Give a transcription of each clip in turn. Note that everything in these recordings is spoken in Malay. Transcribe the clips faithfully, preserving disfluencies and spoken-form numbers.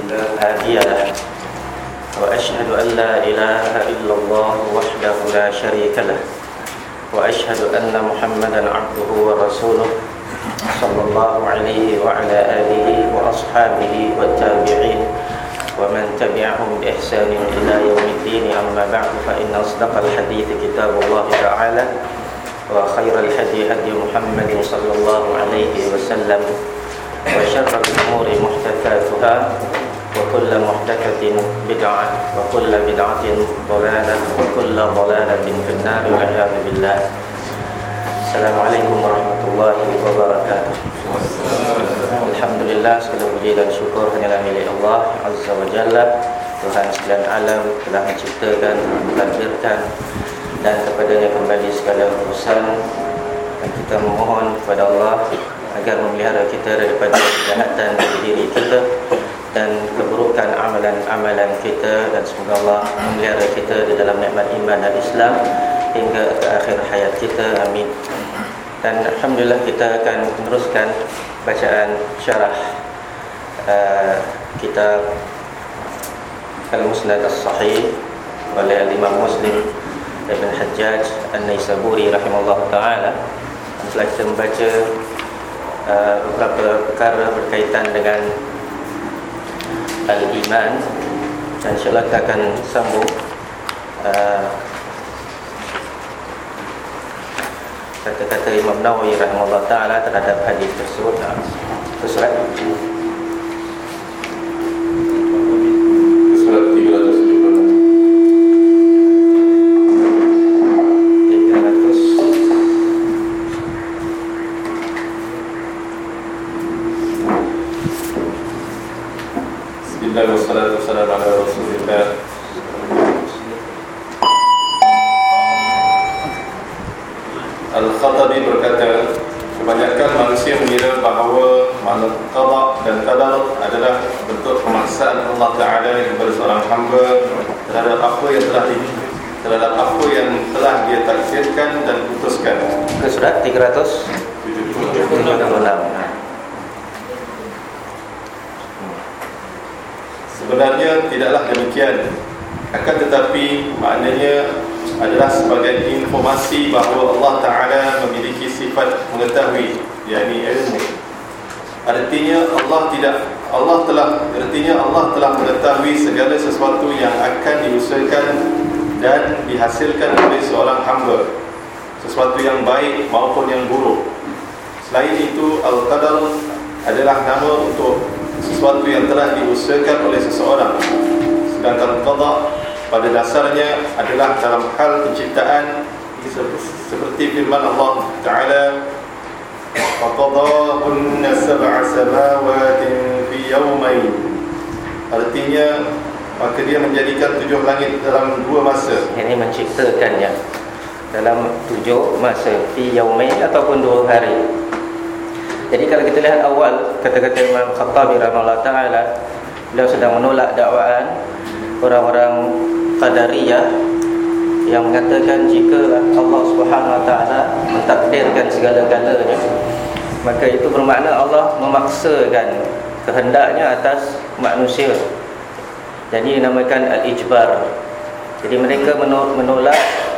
لا هادي له وأشهد أن لا إله إلا الله وحده لا شريك له وأشهد أن محمدا عبده ورسوله صلى الله عليه وعلى آله وأصحابه والتابعين ومن تبعهم بإحسان إلى يوم الدين. أما بعد فإن أصدق الحديث كتاب الله تعالى وخير الهدي هدي محمد صلى الله عليه وسلم وشر الأمور محدثاتها وكل محدثة بدعة وكل بدعة ضلالة وكل ضلالة في النار والعياذ بالله. Assalamualaikum warahmatullahi wabarakatuh. Alhamdulillah, segala puji dan syukur hanyalah milik Allah Azza wa Jalla, Tuhan sekalian alam, telah menciptakan, mentakdirkan, dan kepadanya kembali segala urusan. Dan kita memohon kepada Allah agar memelihara kita daripada kejahatan dari diri kita dan keburukan amalan-amalan kita, dan semoga Allah memelihara kita di dalam nikmat iman dan Islam hingga ke akhir hayat kita. Amin. Dan alhamdulillah kita akan meneruskan bacaan syarah uh, kitab Al-Musnad As-Sahih oleh Imam Muslim Ibn Hajjaj An-Naisaburi rahimahullah ta'ala. Setelah kita membaca uh, beberapa perkara berkaitan dengan Al-Iman, dan insyaAllah kita akan sambung uh, kata-kata Imam Nawawi rahimahullah ta'ala terhadap hadis tersebut. Surat Surat tiga ratus tujuh puluh tiga ratus Bismillah wassalatu wassalamu ala rasulillah. Al-Khatabi berkata, kebanyakan manusia mengira bahawa makna qada dan qadar adalah bentuk pemaksaan Allah Ta'ala kepada seorang hamba terhadap apa yang telah di, terhadap apa yang telah dia takdirkan dan putuskan. Ke surat tiga ratus tujuh puluh enam. Sebenarnya tidaklah demikian, akan tetapi maknanya adalah sebagai informasi bahawa Allah Ta'ala memiliki sifat mengetahui, yakni ilmu. Artinya Allah tidak Allah telah artinya Allah telah mengetahui segala sesuatu yang akan diusahakan dan dihasilkan oleh seorang hamba, sesuatu yang baik maupun yang buruk. Selain itu, Al-Qadar adalah nama untuk sesuatu yang telah diusahakan oleh seseorang, sedangkan Qada pada dasarnya adalah dalam hal penciptaan, seperti firman Allah Ta'ala, فَقَضَاهُنَّ سَبْعَ سَمَاوَاتٍ فِي يَوْمَيْنِ. Artinya, maka dia menjadikan tujuh langit dalam dua masa. Ini menciptakannya dalam tujuh masa, fi yaumain ataupun dua hari. Jadi kalau kita lihat awal kata-kata Imam Khattabi rahimahullah ta'ala, beliau sedang menolak dakwaan orang-orang Qadariyah yang mengatakan jika Allah Subhanahu Wa Taala mentakdirkan segala-galanya, maka itu bermakna Allah memaksakan kehendaknya atas manusia. Jadi dinamakan al-ijbar. Jadi mereka menolak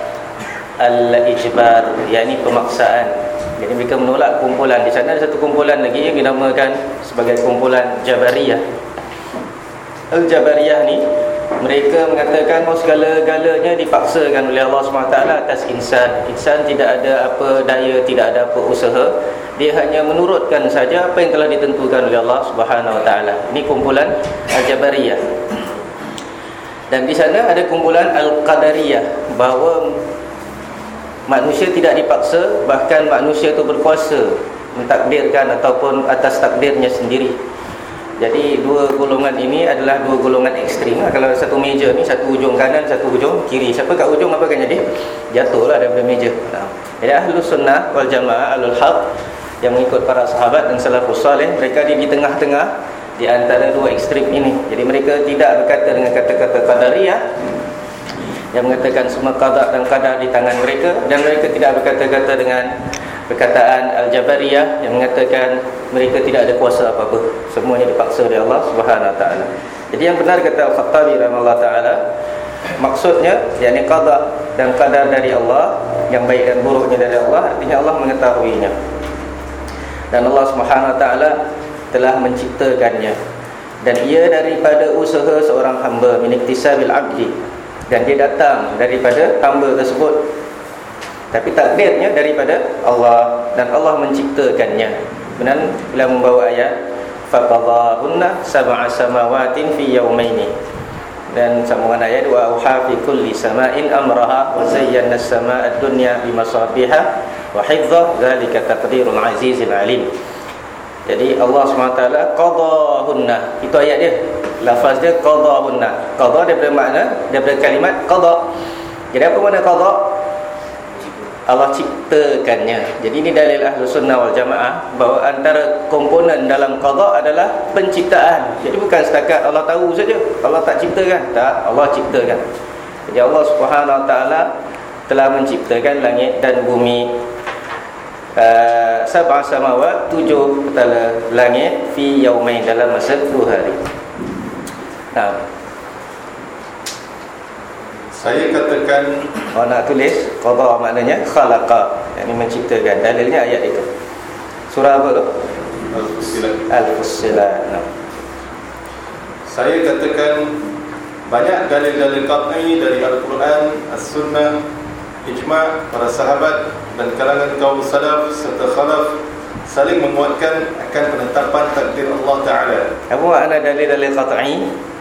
al-ijbar, yakni pemaksaan. Jadi mereka menolak kumpulan. Di sana ada satu kumpulan lagi yang dinamakan sebagai kumpulan Jabariyah. Al-Jabariyah ni mereka mengatakan bahawa segala-galanya dipaksakan oleh Allah subhanahu wa taala atas insan. Insan tidak ada apa daya, tidak ada apa usaha. Dia hanya menurutkan saja apa yang telah ditentukan oleh Allah subhanahu wa taala. Ini kumpulan Al-Jabariyah. Dan di sana ada kumpulan Al-Qadariyah, bahawa manusia tidak dipaksa, bahkan manusia itu berkuasa mentakdirkan ataupun atas takdirnya sendiri. Jadi dua golongan ini adalah dua golongan ekstrim. Kalau satu meja ni, satu hujung kanan, satu hujung kiri, siapa kat hujung apa akan jadi? Jatuhlah daripada meja. Nah, jadi Ahlus Sunnah wal Jamaah, Ahlul Haq, yang mengikut para sahabat dan salafus salih, mereka di, di tengah-tengah di antara dua ekstrim ini. Jadi mereka tidak berkata dengan kata-kata Qadariyah yang mengatakan semua qada dan qadar di tangan mereka, dan mereka tidak berkata-kata dengan perkataan Al-Jabariyah yang mengatakan mereka tidak ada kuasa apa-apa, semuanya dipaksa oleh Allah Subhanahu Wa Taala. Jadi yang benar kata Al-Khattabi rahimahullah ta'ala, maksudnya yakni qada dan qadar dari Allah, yang baik dan buruknya dari Allah, artinya Allah mengetahuinya. Dan Allah Subhanahu wa ta'ala telah menciptakannya, dan ia daripada usaha seorang hamba, min iktisabil abdi, dan dia datang daripada hamba tersebut, tapi takdirnya daripada Allah, dan Allah menciptakannya. Benar bila membawa ayat faqadahunna sab'a samawatin fi yawmaini, dan sambungan ayat wa auha fi kulli sama'in amraha wa zayyana as-samaa'a ad-dunya bimasabiha wa hifdha, dzalika taqdirul azizil alim. Jadi Allah subhanahu wa taala qadahunna, itu ayat dia, lafaz dia qadahunna. Qada daripada makna, daripada kalimat qada. Jadi apa makna qada? Allah ciptakannya. Jadi ini dalil Ahlus Sunnah wal Jamaah bahawa antara komponen dalam qada adalah penciptaan. Jadi bukan setakat Allah tahu saja, Allah tak ciptakan. Tak, Allah ciptakan. Jadi Allah Subhanahu wa taala telah menciptakan langit dan bumi, uh, sab'a samawat, tujuh petala langit, fi yaumain, dalam masa dua hari. Nah, saya katakan, orang nak tulis qada maknanya khalaqa, yakni menciptakan. Dalilnya ayat itu. Surah apa tu? Al-Fussilat. Al-Fussilat. Nah. Saya katakan banyak dalil-dalil qat'i dari Al-Quran, As-Sunnah, ijma' para sahabat dan kalangan kaum salaf serta khalaf saling menguatkan akan penetapan takdir Allah Ta'ala. Apa makna dalil-dalil qat'i?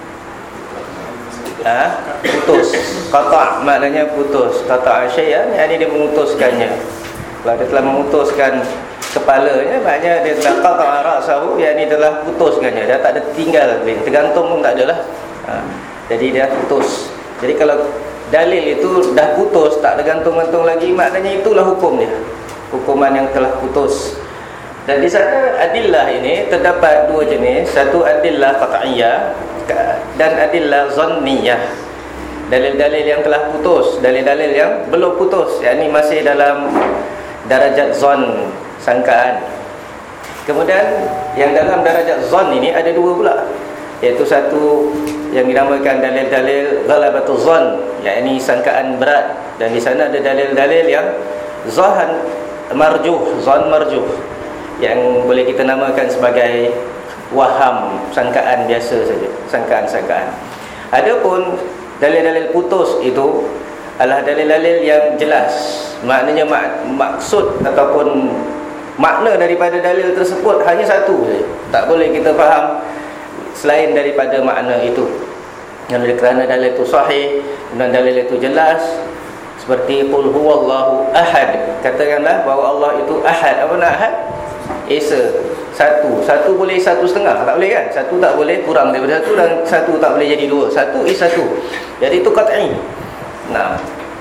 Ha? Putus. Qata' maknanya putus. Qata'a syai'an, yakni dia memutuskannya. Kalau dia telah memutuskan kepalanya, maknanya dia telah qata'a ra'sahu, yakni telah putuskannya. Dia tak ada tinggal, tergantung pun tak adalah. Ha. Jadi dia putus. Jadi kalau dalil itu dah putus, tak ada gantung-gantung lagi, maknanya itulah hukum dia, hukuman yang telah putus. Dan di sana adillah ini terdapat dua jenis. Satu adillah qat'iyah dan adillah zanniyah. Dalil-dalil yang telah putus, dalil-dalil yang belum putus, yakni masih dalam darajat zon, sangkaan. Kemudian yang dalam darajat zon ini ada dua pula, iaitu satu yang dinamakan dalil-dalil ghalabatul zon, yakni sangkaan berat. Dan di sana ada dalil-dalil yang zahan marjuh, zon marjuh, yang boleh kita namakan sebagai waham, sangkaan biasa saja, sangkaan-sangkaan. Adapun dalil-dalil putus itu adalah dalil-dalil yang jelas, maknanya mak- maksud ataupun makna daripada dalil tersebut hanya satu saja, tak boleh kita faham selain daripada makna itu. Dan kerana dalil itu sahih dan dalil itu jelas, seperti qul huwallahu ahad, katakanlah bahawa Allah itu ahad. Apa nak ahad? Esa, satu. Satu boleh satu setengah, tak boleh kan? Satu tak boleh kurang daripada satu, dan satu tak boleh jadi dua. Satu is satu. Jadi itu qat'i. Nah,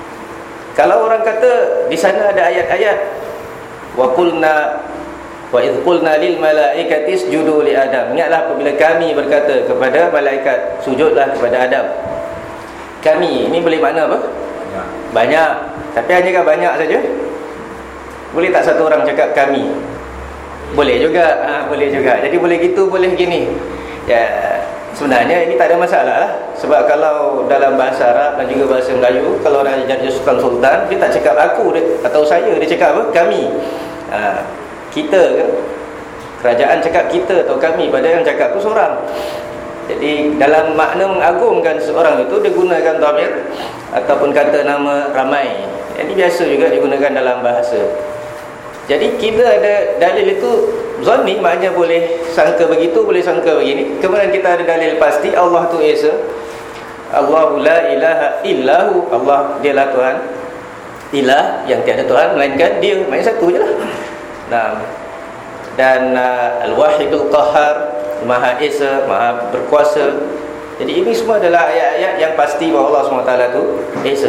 kalau orang kata di sana ada ayat-ayat wa qulna wa idh qulna lil malaikati isjudu li Adam. Ingatlah apabila kami berkata kepada malaikat, sujudlah kepada Adam. Kami ini boleh makna apa? Banyak. Banyak. Tapi hanyakan banyak saja? Boleh tak satu orang cakap kami? Boleh juga, ha, boleh juga. Jadi boleh gitu, boleh gini. Ya, sebenarnya ini tak ada masalah lah. Sebab kalau dalam bahasa Arab dan juga bahasa Melayu, kalau orang jadi sultan, dia tak cakap aku dia, atau saya, dia cakap apa? Kami. Ha, kita kan, kerajaan cakap kita atau kami, padahal yang cakap tu seorang. Jadi dalam makna mengagungkan seorang itu, dia gunakan dhamir ataupun kata nama ramai. Ini biasa juga digunakan dalam bahasa. Jadi kita ada dalil itu zanni, maknanya boleh sangka begitu, boleh sangka begini. Kemudian kita ada dalil pasti, Allah tu Esa, Allahu la ilaha illahu, Allah dialah Tuhan, ilah yang tiada Tuhan melainkan dia, maknanya satu je lah. Nah, dan uh, Al-Wahidul Qahar, Maha Esa, Maha Berkuasa. Jadi ini semua adalah ayat-ayat yang pasti bahawa Allah subhanahu wa taala tu Esa.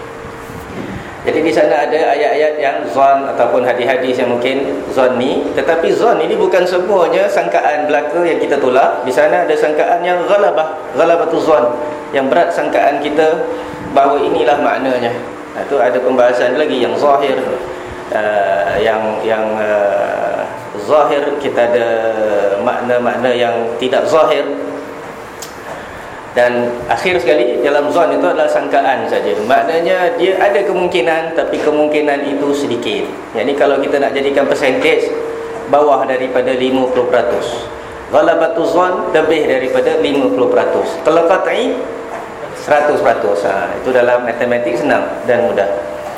Jadi di sana ada ayat-ayat yang zon ataupun hadis-hadis yang mungkin zonni, tetapi zon ini bukan semuanya sangkaan belaka yang kita tolak. Di sana ada sangkaan yang ghalabah, ghalabatul zon, yang berat sangkaan kita bahawa inilah maknanya. Nah, itu ada pembahasan lagi yang zahir, uh, yang yang uh, zahir, kita ada makna-makna yang tidak zahir. Dan akhir sekali, dalam zon itu adalah sangkaan saja. Maknanya dia ada kemungkinan, tapi kemungkinan itu sedikit. Jadi kalau kita nak jadikan percentage, bawah daripada lima puluh peratus. Ghalabatul zon lebih daripada lima puluh peratus. Kalau qat'i seratus peratus. Ha, itu dalam matematik senang dan mudah.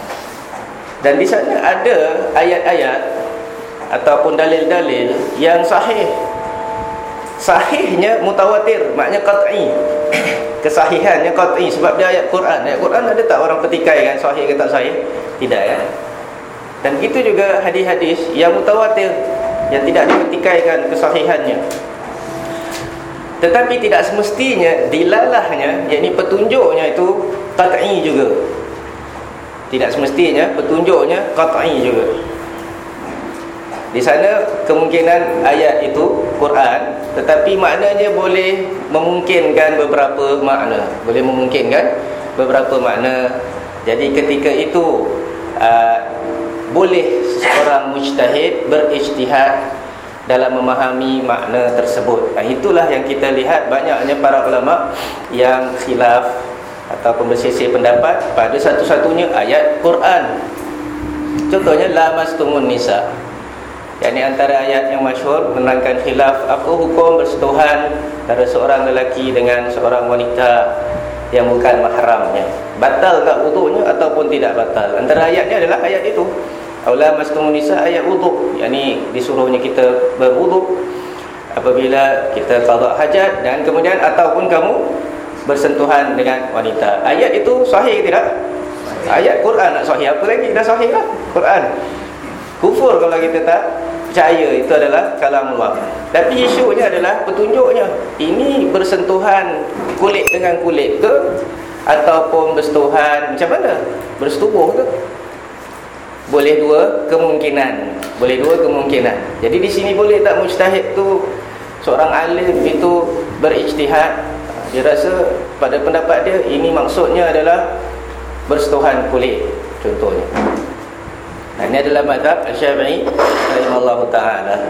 Dan di sana ada ayat-ayat ataupun dalil-dalil yang sahih. Sahihnya mutawatir, maknanya qat'i. Kesahihannya qat'i sebab dia ayat Quran. Ayat Quran ada tak orang petikai kan sahih ke tak sahih? Tidak kan? Dan itu juga hadis-hadis yang mutawatir, yang tidak dipetikaikan kesahihannya. Tetapi tidak semestinya dilalahnya, yakni petunjuknya itu qat'i juga. Tidak semestinya petunjuknya qat'i juga. Di sana kemungkinan ayat itu Quran, tetapi maknanya boleh memungkinkan beberapa makna. Boleh memungkinkan beberapa makna. Jadi ketika itu uh, boleh seorang mujtahid berijtihad dalam memahami makna tersebut. Nah, itulah yang kita lihat banyaknya para ulama yang khilaf ataupun bersisih pendapat pada satu-satunya ayat Quran. Contohnya lamastumun nisa. Yang ini antara ayat yang masyhur menerangkan khilaf apa hukum bersentuhan antara seorang lelaki dengan seorang wanita yang bukan mahramnya. Batal tak wudunya ataupun tidak batal? Antara ayatnya adalah ayat itu. Aula mastumun nisa, ayat wudu. Yang ini disuruhnya kita berwudu apabila kita qada hajat, dan kemudian ataupun kamu bersentuhan dengan wanita. Ayat itu sahih tidak? Ayat Quran nak sahih apa lagi? Dah sahih lah Quran. Kufur kalau kita tak percaya itu adalah kalamullah. Tapi isunya adalah petunjuknya. Ini bersentuhan kulit dengan kulit ke, ataupun bersentuhan macam mana? Bersetubuh ke? Boleh dua kemungkinan. Boleh dua kemungkinan. Jadi di sini boleh tak mujtahid tu, seorang alim itu berijtihad, dia rasa pada pendapat dia ini maksudnya adalah bersentuhan kulit contohnya. Nah, ini adalah mazhab Syafi'i rahimahullahu ta'ala.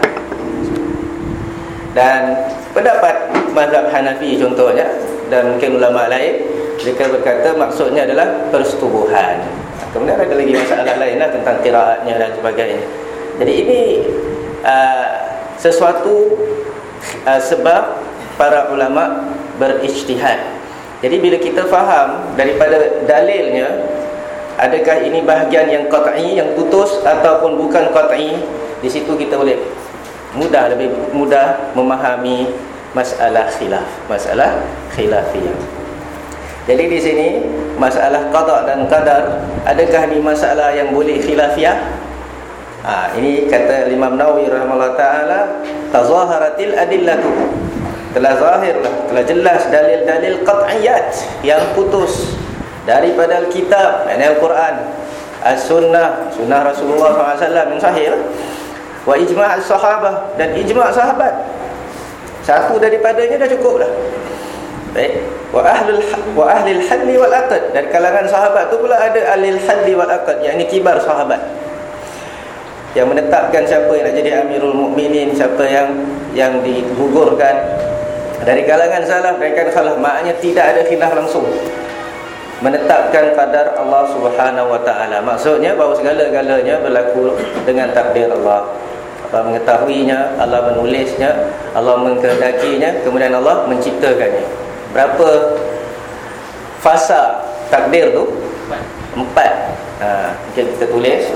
Dan pendapat mazhab Hanafi contohnya, dan mungkin ulama lain, mereka berkata maksudnya adalah persetubuhan. Kemudian ada lagi masalah lain lah tentang qiraatnya dan sebagainya. Jadi ini uh, sesuatu uh, sebab para ulama berijtihad. Jadi bila kita faham daripada dalilnya, adakah ini bahagian yang qat'i, yang putus, ataupun bukan qat'i, di situ kita boleh mudah, lebih mudah memahami masalah khilaf, masalah khilafiyah. Jadi di sini masalah qada dan qadar, adakah ini masalah yang boleh khilafiyah? Ha, ini kata Imam Nawawi rahimahullah taala, tazaharatil adillatu, telah zahirlah, telah jelas dalil-dalil qat'iyat yang putus daripada Alkitab, yakni Al-Quran, As-Sunnah, Sunnah Rasulullah sallallahu alaihi wasallam yang sahih, wa ijma' as-sahabah, dan ijma' sahabat. Satu daripadanya dah cukup dah. Baik. Wa ahlul wa ahlil hadli wal aqd, dan kalangan sahabat tu pula ada ahlil hadli wal aqd, yakni kibar sahabat, yang menetapkan siapa yang nak jadi Amirul Mukminin, siapa yang yang digugurkan dari kalangan salaf, dari kalangan salaf. Maknanya tidak ada khilaf langsung, menetapkan qadar Allah Subhanahu wa taala. Maksudnya bahawa segala-galanya berlaku dengan takdir Allah. Allah mengetahuinya, Allah menulisnya, Allah mengkehendakinya, kemudian Allah menciptakannya. Berapa fasa takdir tu? Empat. Ha, mungkin kita tulis.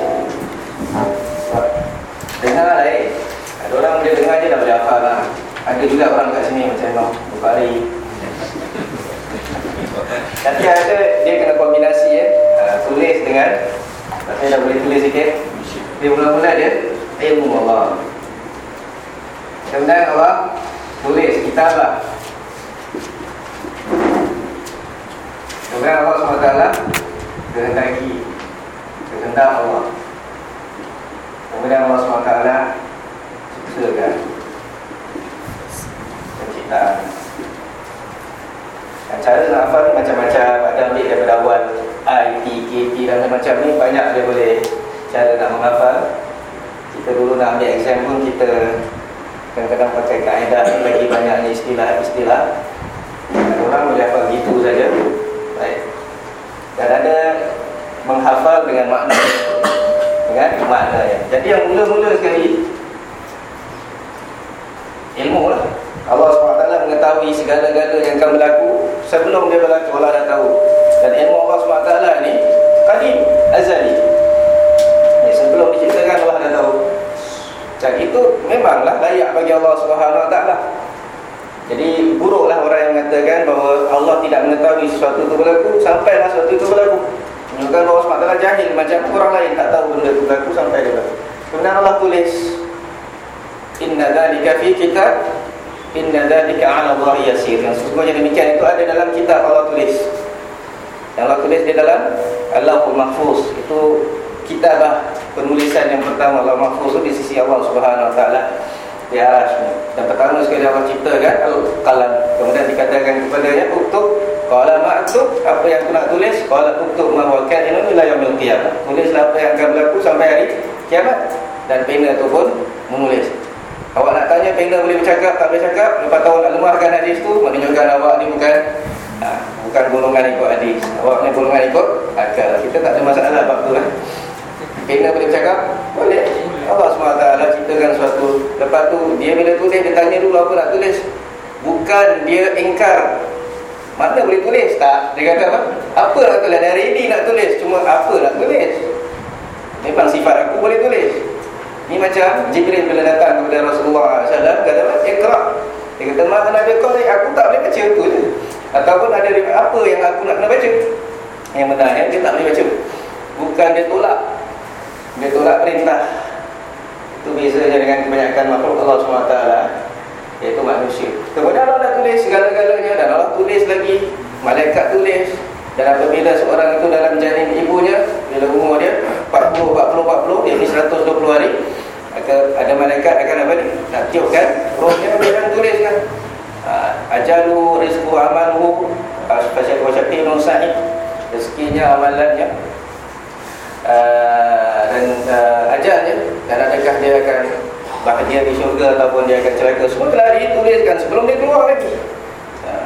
Dengar lah eh. Ada orang dia dengar je dah boleh hafal lah. Ada juga orang kat sini macam Imam Bukhari. Nanti ada, dia kena kombinasi ya. Ha, tulis dengan, tapi dah boleh tulis sikit. Dia mula-mula dia ilmu Allah. Kemudian Allah tulis kitab lah. Kemudian Allah subhanahu wa taala kehendaki, kehendak Allah. Kemudian Allah subhanahu wa taala ciptakan penciptaan. Dan cara nak hafal ni macam-macam. Ada ambil daripada awal I, T, K, T dan macam ni, banyak dia boleh cara nak menghafal. Kita dulu nak ambil exam pun kita kadang-kadang pakai kaedah ni, lagi banyaknya istilah-istilah. orang boleh hafal gitu saja. Baik. Dan ada menghafal dengan makna, dengan makna ya. Jadi yang mula-mula sekali ilmu lah. Allah subhanahu wa taala mengetahui segala-gala yang akan berlaku sebelum dia berlaku. Allah dah tahu. Dan ilmu Allah subhanahu wa taala ni qadim, azali. Ya, sebelum diciptakan Allah dah tahu. Dan itu memanglah layak bagi Allah subhanahu wa taala. Jadi buruklah orang yang mengatakan bahawa Allah tidak mengetahui sesuatu itu berlaku sampailah sesuatu itu berlaku. Menunjukkan bahawa subhanahu wa taala jahil, macam orang lain tak tahu benda itu berlaku sampai dia berlaku. Kemudian Allah tulis, inna dzalika fi kitab, inna dzalika 'ala Allah yasir. Yang sesungguhnya demikian itu ada dalam kitab Allah tulis. Yang Allah tulis di dalam Allahul Mahfuz. Itu kitabah, penulisan yang pertama Allah Mahfuz itu di sisi Allah Subhanahu wa taala di arasy. Dan pertama sekali Allah ciptakan al-qalam. Kemudian dikatakan kepadanya uktub, qala ma'tub, apa yang aku nak tulis? Qala uktub ma huwa ka'inun ila yaumil qiyamah. Tulislah apa yang akan berlaku sampai hari kiamat. Dan pena itu pun menulis. Awak nak tanya pena boleh bercakap, tak boleh cakap? Lepas tahu nak lemahkan hadis tu, menunjukkan awak ni bukan ha, bukan golongan ikut hadis. Awak ni golongan ikut akal. Kita tak ada masalah bab tu lah. Pena boleh bercakap? Boleh. Allah subhanahu wa taala ciptakan sesuatu. Lepas tu dia bila tulis, dia tanya dulu apa nak tulis. Bukan dia ingkar, mana boleh tulis? Tak. Dia kata apa? Apa nak tulis? Dah ready nak tulis, cuma apa nak tulis? Memang sifat aku boleh tulis. Ni macam Jibril bila datang kepada Rasulullah sallallahu alaihi wasallam, kata apa? Iqra. Dia kata, "Ma ana biqari, aku tak boleh baca." Itu je. Ataupun ada apa yang aku nak kena baca? Yang benar, yang dia tak boleh baca. Bukan dia tolak. Dia tolak perintah. Itu bezanya dengan kebanyakan makhluk Allah subhanahu wa taala, iaitu manusia. Kemudian Allah dah tulis segala-galanya, dan Allah tulis lagi, malaikat tulis. Dan apabila seorang itu dalam janin ibunya, bila umur dia empat puluh, empat puluh, empat puluh, dia ni seratus dua puluh hari, maka ada malaikat akan apa ni? Nak tiupkan rohnya, dia tuliskan ajalu rizqu amaluhu fasyaqiyyun sa'id, rezekinya, amalannya, Uh, dan uh, ajalnya, dan adakah dia akan bahagia di syurga ataupun dia akan celaka, semua telah dituliskan sebelum dia keluar lagi. uh.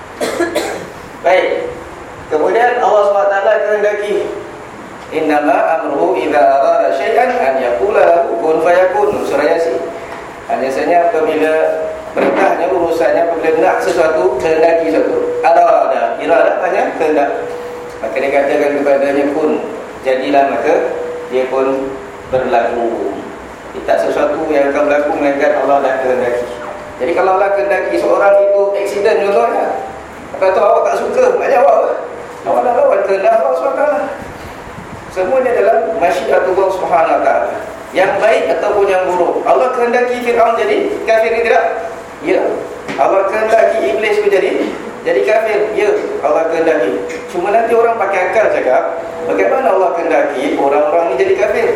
Baik. Kemudian Allah subhanahu wa taala kehendaki, innama amruhu idza arada syai'an an yaqula lahu kun fayakun. Surah Yasin. Biasanya apabila perintahnya, urusannya, apabila nak sesuatu, kehendaki sesuatu, arada, irada maknanya kehendak, maka dia katakan kepadanya kun, jadilah, maka dia pun berlaku. Tak sesuatu yang akan berlaku melainkan Allah dah kehendaki. Jadi kalau Allah kehendaki seorang itu aksiden contohnya, apa tu awak tak suka, maknanya awak awak dah lawan kehendak Allah subhanahu wa taala. Semuanya dalam masyiatullah subhanahu wa taala, yang baik ataupun yang buruk. Allah kehendaki Fir'aun jadi kafir ke tidak? Ya. Allah kehendaki iblis menjadi jadi kafir. Ya, Allah kehendaki. Cuma nanti orang pakai akal cakap, bagaimana Allah kehendaki orang-orang ni jadi kafir?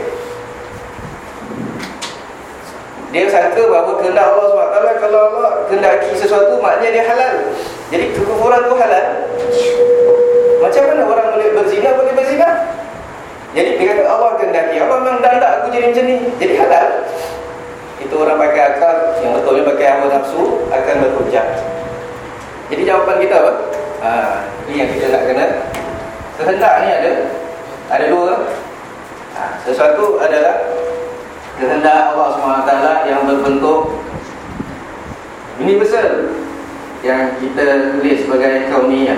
Dia sangka bahawa kehendak Allah subhanahu wa taala, kalau Allah kehendaki sesuatu maknanya dia halal. Jadi kekufuran tu halal. Macam mana orang boleh berzina, boleh berzina? Jadi dia kata Allah kehendaki, Allah memang dandak aku jadi macam ni, jadi halal. Itu orang pakai akal, yang betulnya pakai hawa nafsu akan berhujah. Jadi jawapan kita apa? Ha, ini yang kita nak kena. Kehendak ni ada Ada dua. ha, Sesuatu adalah kehendak Allah subhanahu wa taala yang berbentuk universal, yang kita tulis sebagai kauniyah.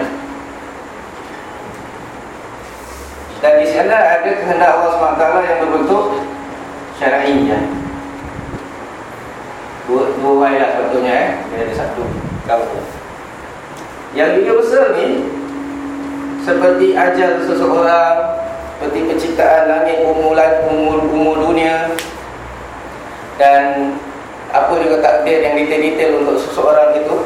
Dan di sana ada kehendak Allah subhanahu wa taala yang berbentuk syar'iyah. Dua, dua ayat sepatutnya eh. Dia ada satu kau. Yang universal ni, seperti ajal seseorang, seperti penciptaan langit, umulan, umur, umur dunia, dan apa juga takdir yang detail-detail untuk seseorang itu,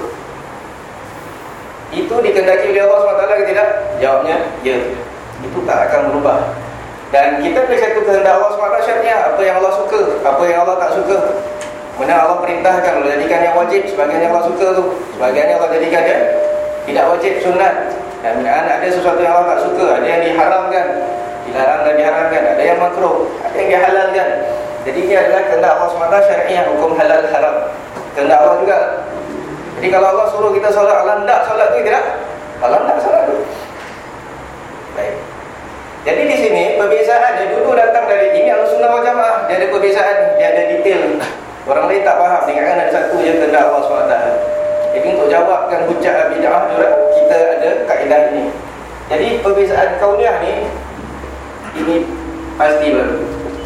itu dikehendaki oleh Allah subhanahu wa taala ke tidak? Jawabnya, ya. Itu tak akan berubah. Dan kita boleh kata kehendak Allah subhanahu wa taala syariah, apa yang Allah suka, apa yang Allah tak suka. Mana Allah perintahkan Allah jadikan yang wajib, sebagian yang Allah suka tu, sebagian yang Allah jadikan dia tidak wajib, sunat. Dan ada sesuatu yang Allah tak suka, ada yang diharamkan, dilarang dan diharamkan, ada yang makruh, ada yang dihalalkan. Jadi ini adalah kehendak Allah subhanahu wa taala syariah, hukum halal haram. Kehendak Allah juga Jadi kalau Allah suruh kita solat, Allah hendak solat tu tidak? Allah hendak solat tu. Baik. Jadi di sini perbezaan dia dulu datang dari ini Ahlussunnah wal Jamaah. Dia ada perbezaan, dia ada detail. Orang lain tak faham, dengarkan ada satu je kehendak Allah subhanahu wa taala. Jadi untuk jawabkan hujah bid'ah juga kita ada kaedah ini. Jadi perbezaan kauniyah ni ini pasti baru.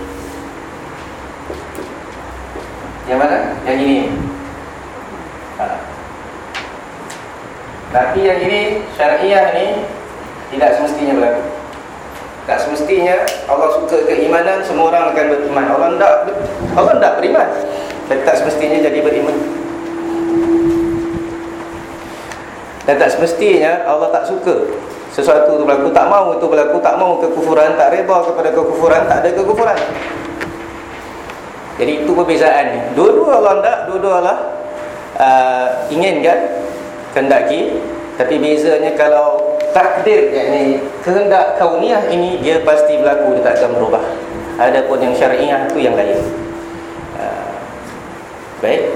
Yang mana? Yang ini. Ha. Tapi yang ini syariah ni tidak semestinya berlaku. Tak semestinya Allah suka keimanan, semua orang akan beriman. Allah hendak Allah hendak beriman, tapi tak semestinya jadi beriman. Dan tak semestinya Allah tak suka sesuatu itu berlaku, tak mahu itu berlaku, tak mahu kekufuran, tak redha kepada kekufuran, tak ada kekufuran. Jadi itu perbezaan. Dua-dua Allah hendak, dua-dua Allah uh, inginkan, kehendaki. Tapi bezanya kalau takdir, yakni kehendak kauniyah ini, dia pasti berlaku, dia tak akan berubah. Adapun yang syariah itu yang lain. uh, Baik.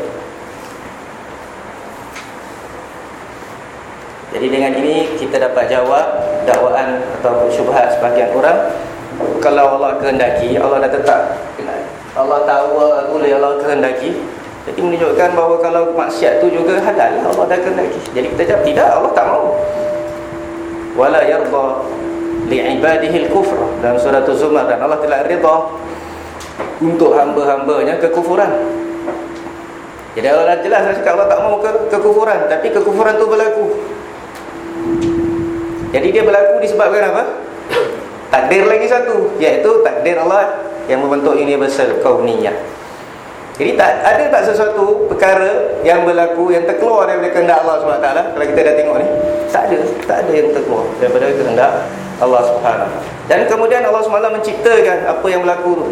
Jadi dengan ini kita dapat jawab dakwaan atau syubhat sebahagian orang. Kalau Allah kehendaki, Allah dah tetap, Allah tahu boleh Allah kehendaki, jadi menunjukkan bahawa kalau maksiat tu juga halal, Allah dah kehendaki. Jadi kita jawab tidak, Allah tak mahu. Wala yarda li'ibadihi al-kufr, dalam surah Az-Zumar, dan Allah tidak redha untuk hamba-hambanya kekufuran. Jadi Allah dah jelas dah cakap Allah tak mahu ke kekufuran, tapi kekufuran tu berlaku. Jadi dia berlaku disebabkan apa? Takdir lagi satu, iaitu takdir Allah yang membentuk universal kauniyah. Jadi tak ada tak sesuatu perkara yang berlaku yang terkeluar daripada kehendak Allah subhanahu wa taala. Kalau kita dah tengok ni, tak ada, tak ada yang terkeluar daripada kehendak Allah subhanahu wa taala. Dan kemudian Allah subhanahu wa taala menciptakan apa yang berlaku tu.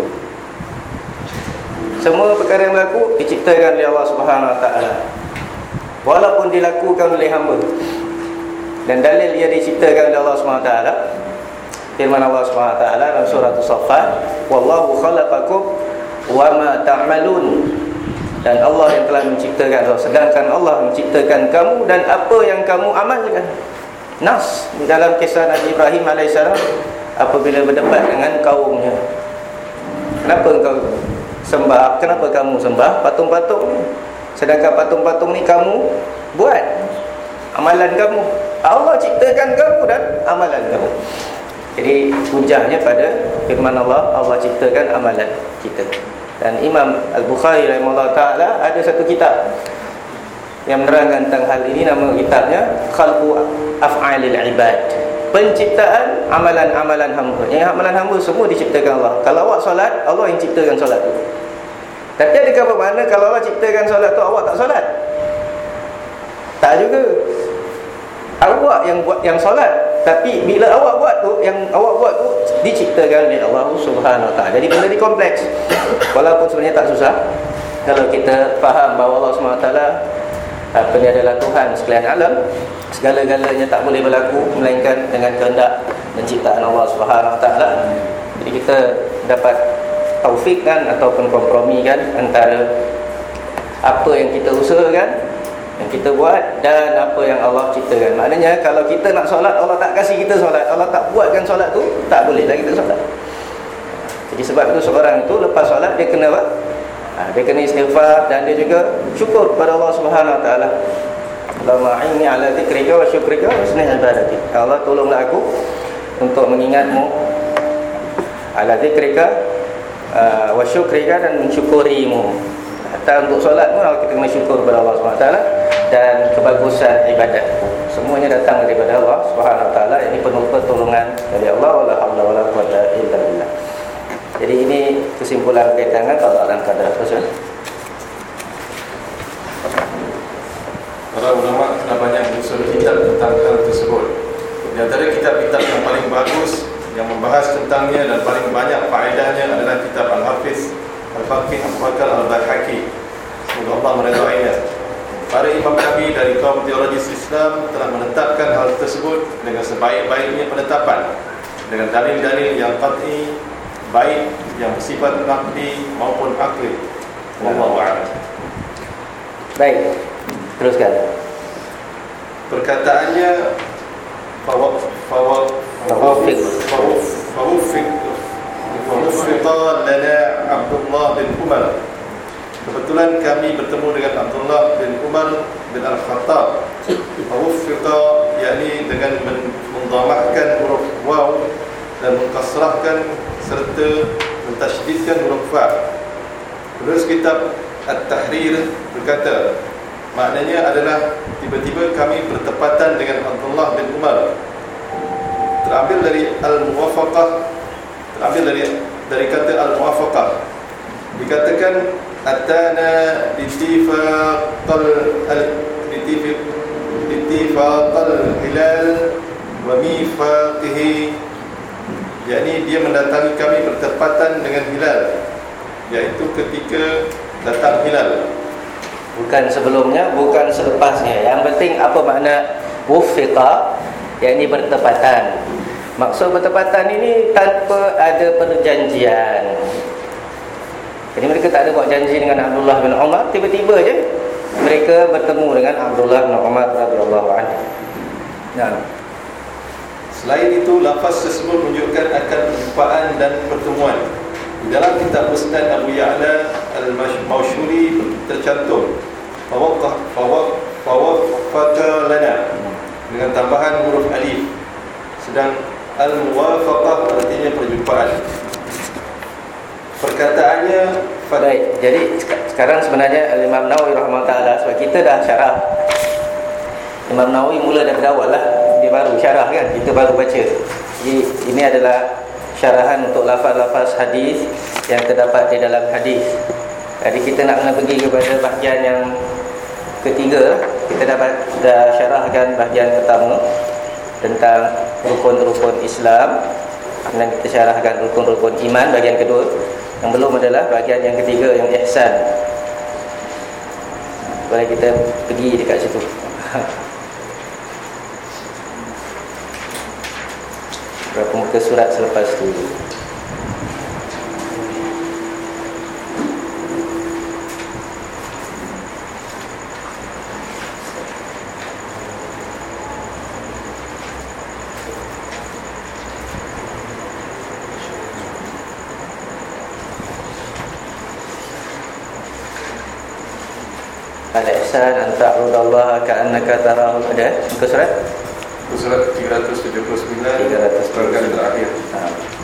Semua perkara yang berlaku diciptakan oleh Allah subhanahu wa taala, walaupun dilakukan oleh hamba. Dan dalil ia diciptakan oleh Allah subhanahu wa taala, firman Allah subhanahu wa taala dalam surah As-Saffat, wallahu khalaqakum wa ma ta'malun, dan Allah yang telah menciptakan, sedangkan Allah menciptakan kamu dan apa yang kamu amalkan. Nas di dalam kisah Nabi Ibrahim alaihissalam apabila berdebat dengan kaumnya, kenapa engkau sembah, kenapa kamu sembah patung-patung, sedangkan patung-patung ni kamu buat, amalan kamu. Allah ciptakan kamu dan amalan kamu. Jadi hujahnya pada firman Allah, Allah ciptakan amalan kita. Dan Imam Al-Bukhari rahimahullah ta'ala ada satu kitab yang menerangkan tentang hal ini. Nama kitabnya Khalqu Af'alil Ibad, penciptaan amalan-amalan hamba. Yang amalan hamba semua diciptakan Allah. Kalau awak solat, Allah yang ciptakan solat itu. Tapi adakah bermakna kalau Allah ciptakan solat tu awak tak solat? Tak juga. Awak yang buat yang solat, tapi bila awak buat tu, yang awak buat tu diciptakan oleh Allah Subhanahu wa taala. Jadi benda ni kompleks. Walaupun sebenarnya tak susah kalau kita faham bahawa Allah Subhanahu wa taala apa ni adalah Tuhan sekalian alam, segala-galanya tak boleh berlaku melainkan dengan kehendak penciptaan Allah Subhanahu wa taala. Jadi kita dapat taufikkan ataupun kompromikan antara apa yang kita usahakan, yang kita buat, dan apa yang Allah ciptakan. Maknanya kalau kita nak solat, Allah tak kasih kita solat, Allah tak buatkan solat tu, tak boleh lah kita solat. Jadi sebab itu seorang itu lepas solat dia kena apa? Ha, dia kena istighfar, dan dia juga syukur kepada Allah Subhanahu wa taala. Allahumma a'inni ala dzikrika wa syukrika wa husni ibadatik. Allah tolonglah aku untuk mengingatmu, ala dzikrika uh, wa syukrika, dan mensyukurimu. Hatta untuk solat pun kita kena syukur kepada Allah subhanahu wa taala, dan kebagusan ibadat semuanya datang daripada Allah Subhanahu wa taala. Ini penuh pertolongan dari Allah, wala haula wala quwwata illa billah. Jadi ini kesimpulan berkaitan dengan qada dan qadar. Terus para ulama telah banyak menyusun kitab tentang hal tersebut. Di antara kitab-kitab yang paling bagus yang membahas tentangnya dan paling banyak faedahnya adalah kitab Al-Hafiz Al-Faqih Abu Bakar Al-Baihaqi, semoga Allah meridainya. Para imam kami dari kaum teologis Islam telah menetapkan hal tersebut dengan sebaik-baiknya penetapan, dengan dalil-dalil yang qat'i, baik yang bersifat naqli maupun akli. Wallahu a'lam. baik. Teruskan. Perkataannya fawaf fawaf Fawaffiq fawaffiq fawaffiqa lana Abdullah bin Umar. Kebetulan kami bertemu dengan Abdullah bin Umar bin Al-Khattab. Fawaffiqa yakni dengan mendhamahkan huruf waw dan mengkasrahkan serta mentasydidkan huruf fa. Penulis kitab At-Tahrir berkata, maknanya adalah tiba-tiba kami bertepatan dengan Abdullah bin Umar. Terambil dari Al-Muwafaqah, terambil dari dari kata Al-Muwafaqah. Dikatakan atana bitifaqal bitifaqal hilal wa mifaqihi, yakni dia mendatangi kami bertepatan dengan hilal, iaitu ketika datang hilal. Bukan sebelumnya, bukan selepasnya. Yang penting apa makna wufiqa, yakni bertepatan. Maksud bertepatan ini tanpa ada perjanjian. Jadi mereka tak ada buat janji dengan Abdullah bin Umar, tiba-tiba je mereka bertemu dengan Abdullah bin Umar radhiyallahu anhu. Nah, selain itu, lafaz tersebut menunjukkan akan perjumpaan dan pertemuan. Di dalam kitab Musnad Abu Ya'la Al-Mawshuri tercantum fawaqah fawaq fawaqata lana dengan tambahan huruf alif, sedang al-muwafaqah artinya perjumpaan. Perkataannya baik. Jadi sekarang sebenarnya Imam Nawawi rahimahullah taala, sebab kita dah syarah Imam Nawawi mula daripada awal lah, dia baru syarah kan, kita baru baca. Jadi ini adalah syarahan untuk lafaz-lafaz hadis yang terdapat di dalam hadis. Jadi kita nak kena pergi kepada bahagian yang ketiga. Kita dapat dah syarahkan bahagian pertama tentang rukun-rukun Islam, dan kita syarahkan rukun-rukun iman bahagian kedua. Yang belum adalah bahagian yang ketiga, yang ihsan. Boleh kita pergi dekat situ. Berapa muka surat selepas tu. Al-ihsan an ta'budallaha ka'annaka tarahu. Ada muka surat? Muka surat tiga ratus tujuh puluh sembilan, tiga ratus perkara terakhir. Ha.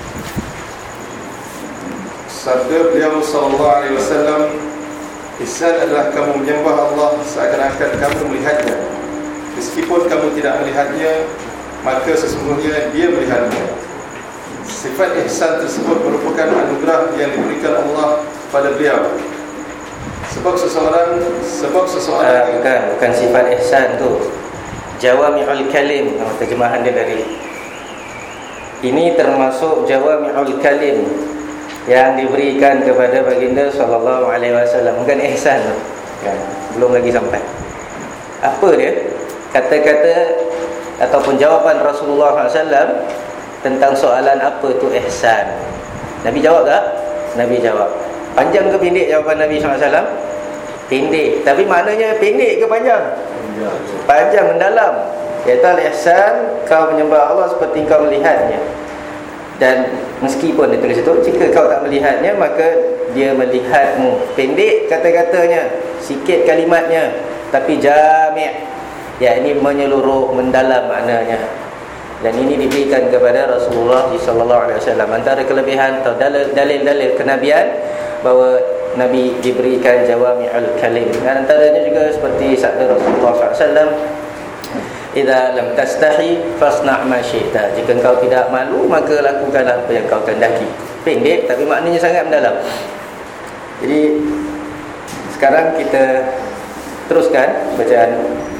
Sabda beliau sallallahu alaihi wasallam, ihsan adalah kamu menyembah Allah seakan-akan kamu melihatnya. Meskipun kamu tidak melihatnya, maka sesungguhnya dia melihatnya. Sifat ihsan tersebut merupakan anugerah yang diberikan Allah pada beliau. Sebab seseorang Sebab seseorang uh, Bukan, bukan sifat ihsan tu, Jawami'ul Kalim. oh, Terjemahan dia dari ini termasuk Jawami'ul Kalim yang diberikan kepada baginda sallallahu alaihi wasallam. Bukan ihsan tu kan? Belum lagi sampai. Apa dia? Kata-kata ataupun jawapan Rasulullah sallallahu alaihi wasallam tentang soalan apa tu ihsan. Nabi jawab tak? Nabi jawab. Panjang ke pendek jawapan Nabi sallallahu alaihi wasallam? Pendek. Tapi maknanya pendek ke panjang? Panjang, mendalam. Iaitu al-ihsan, kau menyembah Allah seperti kau melihatnya. Dan meskipun dia tulis itu, jika kau tak melihatnya, maka dia melihatmu. Pendek kata-katanya, sikit kalimatnya, tapi jami', ya, ini menyeluruh, mendalam maknanya. Dan ini diberikan kepada Rasulullah sallallahu alaihi wasallam. Antara kelebihan atau dalil-dalil kenabian bahawa Nabi diberikan jawami'ul kalim. Dan antaranya juga seperti sabda Rasulullah sallallahu alaihi wasallam, "Idza lam tastahi fasna' ma syi'ta." Jika engkau tidak malu, maka lakukanlah apa yang kau kehendaki. Pendek tapi maknanya sangat mendalam. Jadi sekarang kita teruskan bacaan.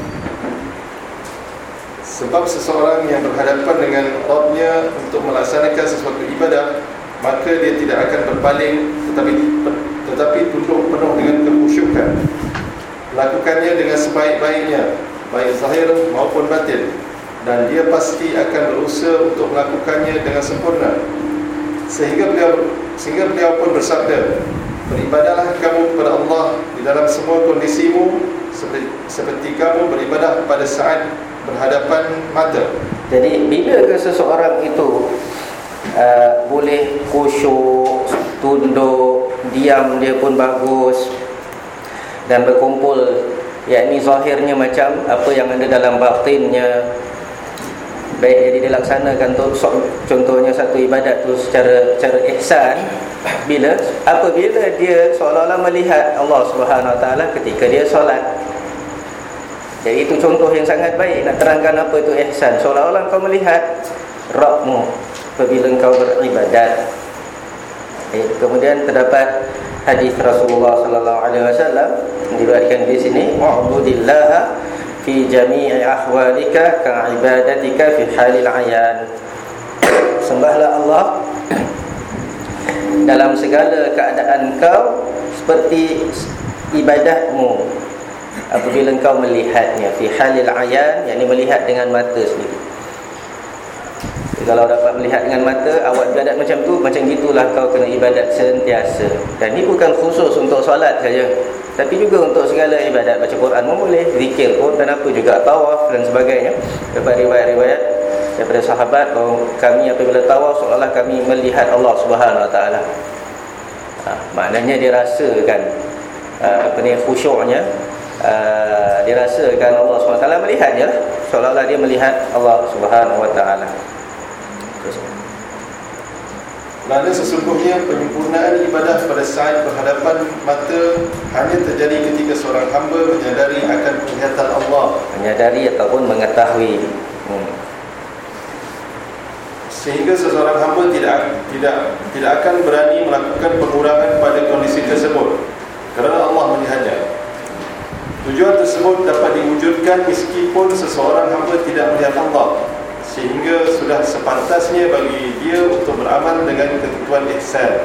Sebab seseorang yang berhadapan dengan Rabb-nya untuk melaksanakan sesuatu ibadah, maka dia tidak akan berpaling, tetapi tetapi tunduk penuh dengan kekhusyukan. Lakukannya dengan sebaik-baiknya, baik zahir maupun batin, dan dia pasti akan berusaha untuk melakukannya dengan sempurna. Sehingga beliau sehingga beliau pun bersabda, Beribadahlah kamu kepada Allah di dalam semua kondisimu, seperti, seperti kamu beribadah pada saat berhadapan mata. Jadi bila ke seseorang itu uh, boleh khusyuk, tunduk, diam dia pun bagus dan berkumpul, yakni zahirnya macam apa yang ada dalam batinnya baik, jadi dia laksanakan tu, contohnya satu ibadat tu secara secara ihsan. Bila apabila dia seolah-olah melihat Allah Subhanahu Wa Taala ketika dia solat. Jadi itu contoh yang sangat baik nak terangkan apa itu ihsan. Seolah-olah kau melihat Rabbmu apabila kau beribadat. Eh, kemudian terdapat hadis Rasulullah sallallahu alaihi wasallam diriwayatkan di sini, wa'budillaha fi jami'i ahwalika ka'ibadatika fi halil ayan. Sembahlah Allah dalam segala keadaan kau seperti ibadatmu apabila engkau melihatnya, fi halil ayan, yakni melihat dengan mata sendiri. Kalau dapat melihat dengan mata, awak ibadat macam tu, macam gitulah kau kena ibadat sentiasa. Dan ini bukan khusus untuk solat saja, tapi juga untuk segala ibadat. Baca Quran pun boleh, zikir pun, dan apa juga, tawaf dan sebagainya. Daripada riwayat-riwayat daripada sahabat bahawa kami apabila tawaf seolah-olah kami melihat Allah Subhanahu Wa Taala. Ha, maknanya dia rasakan uh, apa ni, khusyuknya, uh, dia rasakan Allah Subhanahu Wa Taala melihatnya lah. Seolah-olah dia melihat Allah Subhanahu Wa Taala. Kerana sesungguhnya penyempurnaan ibadah pada saat berhadapan mata hanya terjadi ketika seorang hamba menyadari akan penglihatan Allah, menyadari ataupun mengetahui. hmm. Sehingga seseorang hamba tidak tidak tidak akan berani melakukan pengurangan pada kondisi tersebut kerana Allah melihatnya. Tujuan tersebut dapat diwujudkan meskipun seseorang hamba tidak melihat Allah, sehingga sudah sepantasnya bagi dia untuk beramal dengan ketentuan ihsan.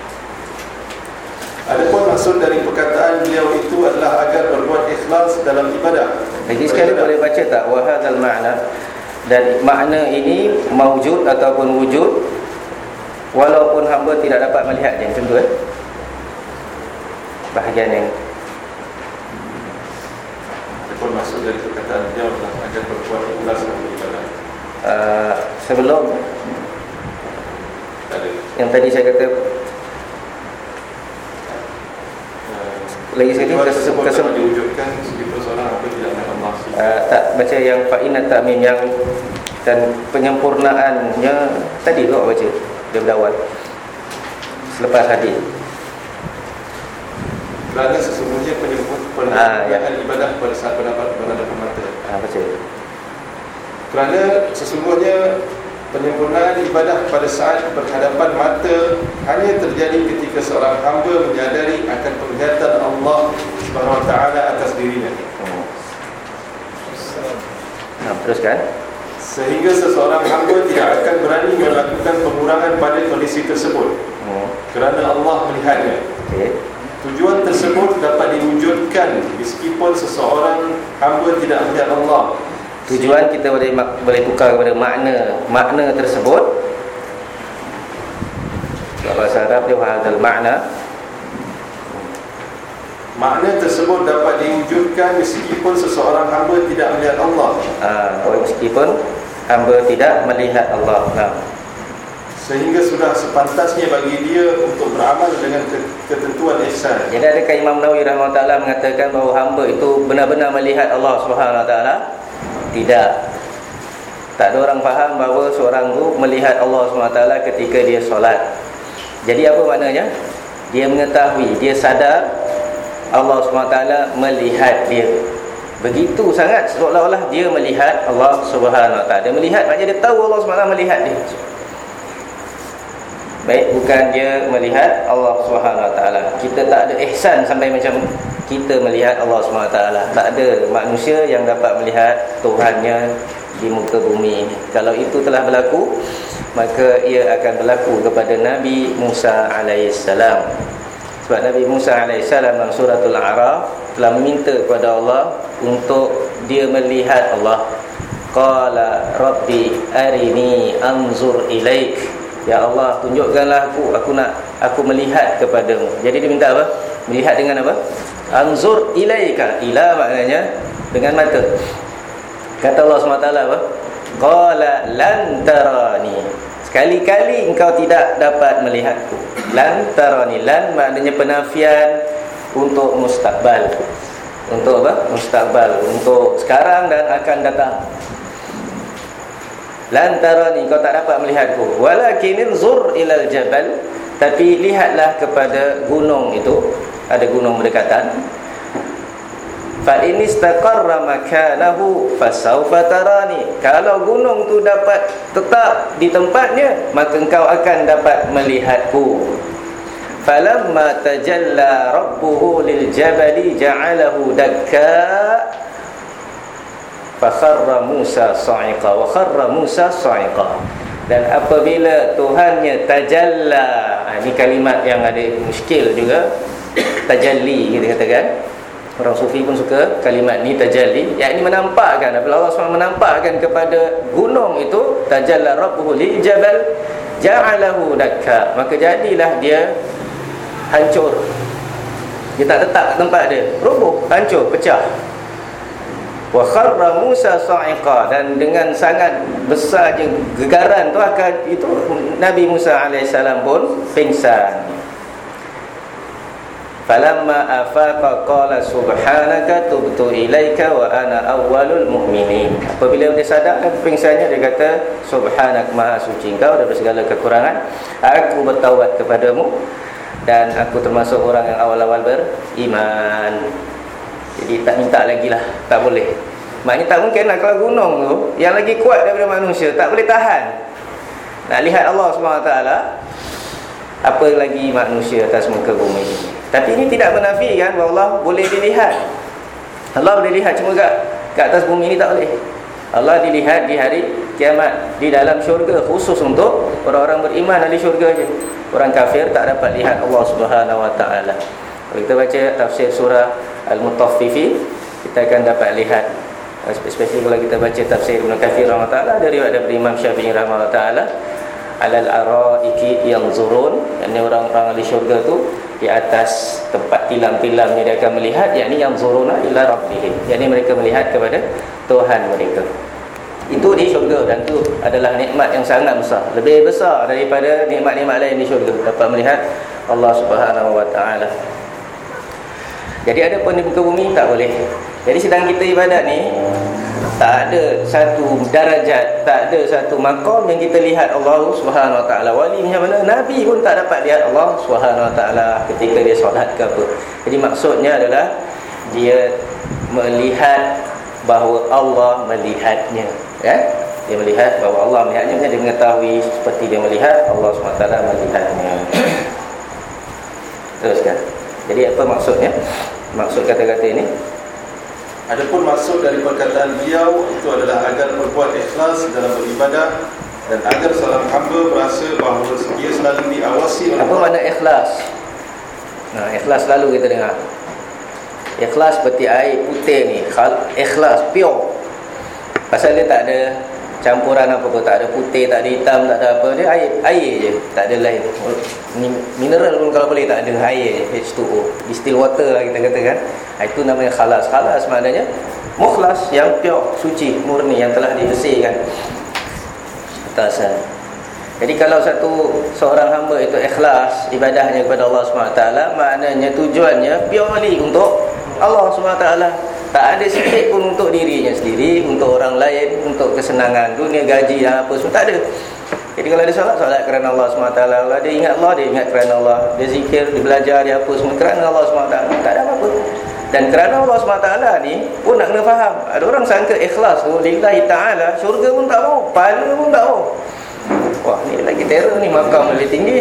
Adapun maksud dari perkataan beliau itu adalah agar berbuat ikhlas dalam ibadah. Lagi sekali boleh baca tak wa hadzal ma'na, dan makna ini maujud ataupun wujud walaupun hamba tidak dapat melihatnya. Macam tu eh bahagian yang adapun maksud dari perkataan beliau adalah agar berbuat ikhlas dalam ibadah. Uh, sebelum Ada. yang tadi saya kata uh, lagi sekali tersebut kesem- dapat diwujudkan meskipun seorang hamba tidak melihat Allah. uh, tak baca yang fa'inat ta'mim yang dan penyempurnaannya tadi tu awak baca dia berdawat selepas hadis. Kerana sesungguhnya penyempurnaan ah, ya. ibadah pada saat berhadapan berhadapan mata. Ah, baca. Kerana sesungguhnya penyempurnaan ibadah pada saat berhadapan mata hanya terjadi ketika seorang hamba menyadari akan penglihatan Allah Subhanahu Wa Taala atas dirinya. Hmm. Nah, teruskan. Sehingga seseorang hamba tidak akan berani melakukan pengurangan pada kondisi tersebut. Hmm. Kerana Allah melihatnya. Okey. Tujuan tersebut dapat diwujudkan meskipun seseorang hamba tidak melihat Allah. Tujuan kita boleh boleh tukar kepada makna makna tersebut. Bahasa Arab dia hadzal makna. Makna tersebut dapat diwujudkan meskipun seseorang hamba tidak melihat Allah. Ah, meskipun hamba tidak melihat Allah. Nah. Sehingga sudah sepantasnya bagi dia untuk beramal dengan ketentuan ihsan. Jadi adakah Imam Nawawi rahimahullah mengatakan bahawa hamba itu benar-benar melihat Allah Subhanahu Wa Taala? Tidak. Tak ada orang faham bahawa seorang tu melihat Allah Subhanahu Wa Taala ketika dia solat. Jadi apa maknanya? Dia mengetahui, dia sadar Allah Subhanahu Wa Taala melihat dia. Begitu sangat seolah-olah dia melihat Allah Subhanahu Wa Taala. Dia melihat, maknanya dia tahu Allah Subhanahu Wa Taala melihat dia. Baik, bukan dia melihat Allah Subhanahu Wa Taala. Kita tak ada ihsan sampai macam kita melihat Allah Subhanahu Wa Taala. Tak ada manusia yang dapat melihat Tuhannya di muka bumi ini. Kalau itu telah berlaku, maka ia akan berlaku kepada Nabi Musa alaihissalam. Sebab Nabi Musa alaihissalam dalam suratul A'raf telah meminta kepada Allah untuk dia melihat Allah. Qala rabbi arini anzur ilaik. Ya Allah, tunjukkanlah aku, aku nak aku melihat kepadamu. Jadi dia minta apa? Melihat dengan apa? Anzur ilaika. Ila maknanya dengan mata. Kata Allah subhanahu wa taala apa? Qala lan tarani. Sekali-kali engkau tidak dapat melihatku. Lan tarani. Lan maknanya penafian untuk mustaqbal. Untuk apa? Mustaqbal, untuk sekarang dan akan datang. Lan tarani, kau tak dapat melihatku. Walakin zur ilal jabal, tapi lihatlah kepada gunung itu. Ada gunung berdekatan. Fa in istaqarra makanahu fasawfa tarani. Kalau gunung tu dapat tetap di tempatnya, maka engkau akan dapat melihatku. Falamma tajalla rabbuhu lil jabali ja'alahu dakka fakharra Musa sa'iqa wa kharra Musa sa'iqa. Dan apabila Tuhannya tajalla, ini kalimat yang ada muskil juga, tajalli kita katakan. Orang sufi pun suka kalimat ni, tajalli, yakni menampakkan. Apabila Allah subhanahu wa taala menampakkan kepada gunung itu, tajalla rabbuhu lil jabal ja'alahu dakka, maka jadilah dia hancur. Dia tak tetap tempat dia, roboh, hancur, pecah. Wa kharra Musa sa'iqa, dan dengan sangat besarnya gegaran tu akan itu Nabi Musa alaihissalam pun pingsan. Falamma afaqa qala subhanaka tubtu ilaika wa ana awwalul mu'minin. Apabila dia sadar dan pingsannya, dia kata subhanak, maha suci engkau daripada segala kekurangan, aku bertaubat kepadamu dan aku termasuk orang yang awal-awal beriman. Jadi tak minta lagi lah, tak boleh. Maknanya tak mungkin lah kalau gunung tu yang lagi kuat daripada manusia tak boleh tahan. Nak lihat Allah subhanahu wa taala, apa lagi manusia atas muka bumi ini. Tapi ini tidak menafikan bahawa Allah boleh dilihat. Allah boleh lihat, cuma kat, kat atas bumi ini tak boleh. Allah dilihat di hari kiamat, di dalam syurga, khusus untuk orang-orang beriman ahli syurga je. Orang kafir tak dapat lihat Allah subhanahu wa ta'ala. Kalau kita baca tafsir surah Al-Mutaffifin, kita akan dapat lihat, especially kalau kita baca tafsir Ibn Kathir rahimahullah ta'ala, dari daripada Imam Syafi'i rahimahullah ta'ala, alal araiki yanzurun, yakni orang-orang ahli syurga tu di atas tempat tilam-tilamnya dia akan melihat, yakni yanzuruna ila rabbihim, yakni mereka melihat kepada Tuhan mereka. Itu di syurga, dan itu adalah nikmat yang sangat besar, lebih besar daripada nikmat-nikmat lain di syurga, dapat melihat Allah subhanahu wa ta'ala. Jadi ada pun di muka bumi tak boleh. Jadi sedang kita ibadat ni, tak ada satu darajat, tak ada satu maqam yang kita lihat Allah subhanahu wa ta'ala. Wali macam mana, Nabi pun tak dapat lihat Allah subhanahu wa ta'ala ketika dia solat ke apa. Jadi maksudnya adalah dia melihat bahawa Allah melihatnya, ya? Dia melihat bahawa Allah melihatnya, dia mengetahui seperti dia melihat Allah subhanahu wa ta'ala melihatnya. Teruskan. Jadi apa maksudnya? Maksud kata-kata ini, adapun maksud dari perkataan beliau itu adalah agar berbuat ikhlas dalam beribadah dan agar seorang hamba berasa bahawa dia selalu diawasi oleh apa makna ikhlas? Nah, ikhlas selalu kita dengar. Ikhlas seperti air putih ni, ikhlas pure. Pasal dia tak ada campuran apa pun, tak ada putih, tak ada hitam, tak ada apa, dia air, air je, tak ada lain. Mineral pun kalau boleh tak ada, air je, H two O, distilled water lah kita katakan. Itu namanya khalas. Khalas maknanya mukhlas, yang pure, suci, murni, yang telah dibersihkan atasan. Jadi kalau satu seorang hamba itu ikhlas ibadahnya kepada Allah subhanahu wa taala, maknanya tujuannya purely untuk Allah subhanahu wa taala. Tak ada sikit pun untuk dirinya sendiri, untuk orang lain, untuk kesenangan dunia, gaji dan apa semua, tak ada. Jadi kalau dia solat, solat kerana Allah subhanahu wa taala. Kalau dia ingat Allah, dia ingat kerana Allah. Dia zikir, dia belajar, dia apa semua kerana Allah subhanahu wa taala. Tak ada apa-apa. Dan kerana Allah subhanahu wa taala ni pun nak kena faham. Ada orang sangka ikhlas tu lillahi ta'ala, syurga pun tak mau, pahala pun tak mau. Wah, ni lagi terror ni, makam lebih tinggi.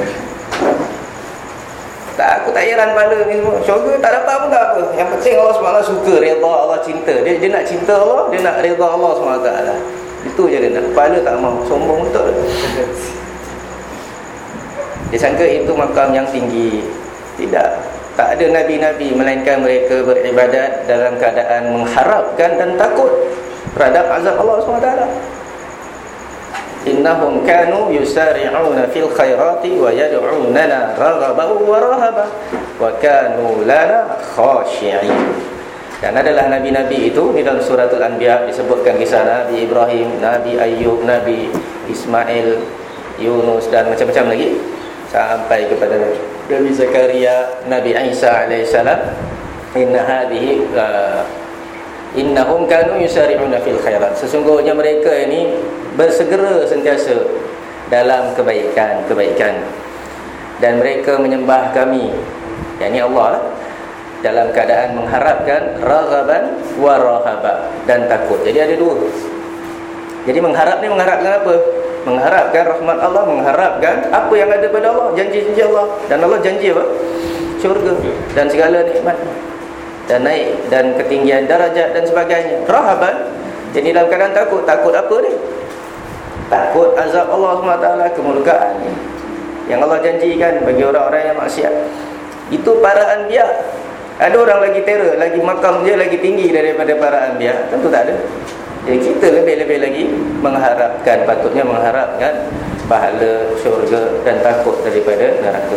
Tak, aku tak heran pahala ni semua. Syurga tak dapat pun tak apa. Yang penting Allah subhanahu wa taala suka, redha Allah, cinta. Dia dia nak cinta Allah, dia nak redha Allah subhanahu wa taala. Itu je dia nak. Pahala tak mahu, sombong betul. Dia sangka itu makam yang tinggi. Tidak. Tak ada nabi-nabi melainkan mereka beribadat dalam keadaan mengharapkan dan takut terhadap azab Allah subhanahu wa taala. innahum kanu yusari'una fil khairati wa yad'unana raghaban wa rahaban wa kanu lana khashi'in. Dan adalah nabi-nabi itu di dalam suratul Anbiya disebutkan kisah Nabi Ibrahim, Nabi Ayub, Nabi Ismail, Yunus dan macam-macam lagi sampai kepada Nabi Zakaria, Nabi Isa alaihissalam. Inna hadhihi uh, innahum kanu yusari'una fil khairat. Sesungguhnya mereka ini bersegera sentiasa dalam kebaikan-kebaikan, dan mereka menyembah kami, yakni Allah lah, dalam keadaan mengharapkan raghaban wa rahaba, dan takut. Jadi ada dua. Jadi mengharap ni mengharapkan apa? Mengharapkan rahmat Allah, mengharapkan apa yang ada pada Allah, janji-janji Allah. Dan Allah janji apa? Syurga dan segala nikmat, dan naik dan ketinggian darajat dan sebagainya. Rahaban, jadi dalam keadaan takut. Takut apa ni? Takut azab Allah subhanahu wa taala, kemurkaan yang Allah janjikan bagi orang-orang yang maksiat. Itu para anbiya. Ada orang lagi terror, lagi makam dia lagi tinggi daripada para anbiya? Tentu tak ada. Jadi kita lebih-lebih lagi mengharapkan, patutnya mengharapkan pahala syurga dan takut daripada neraka.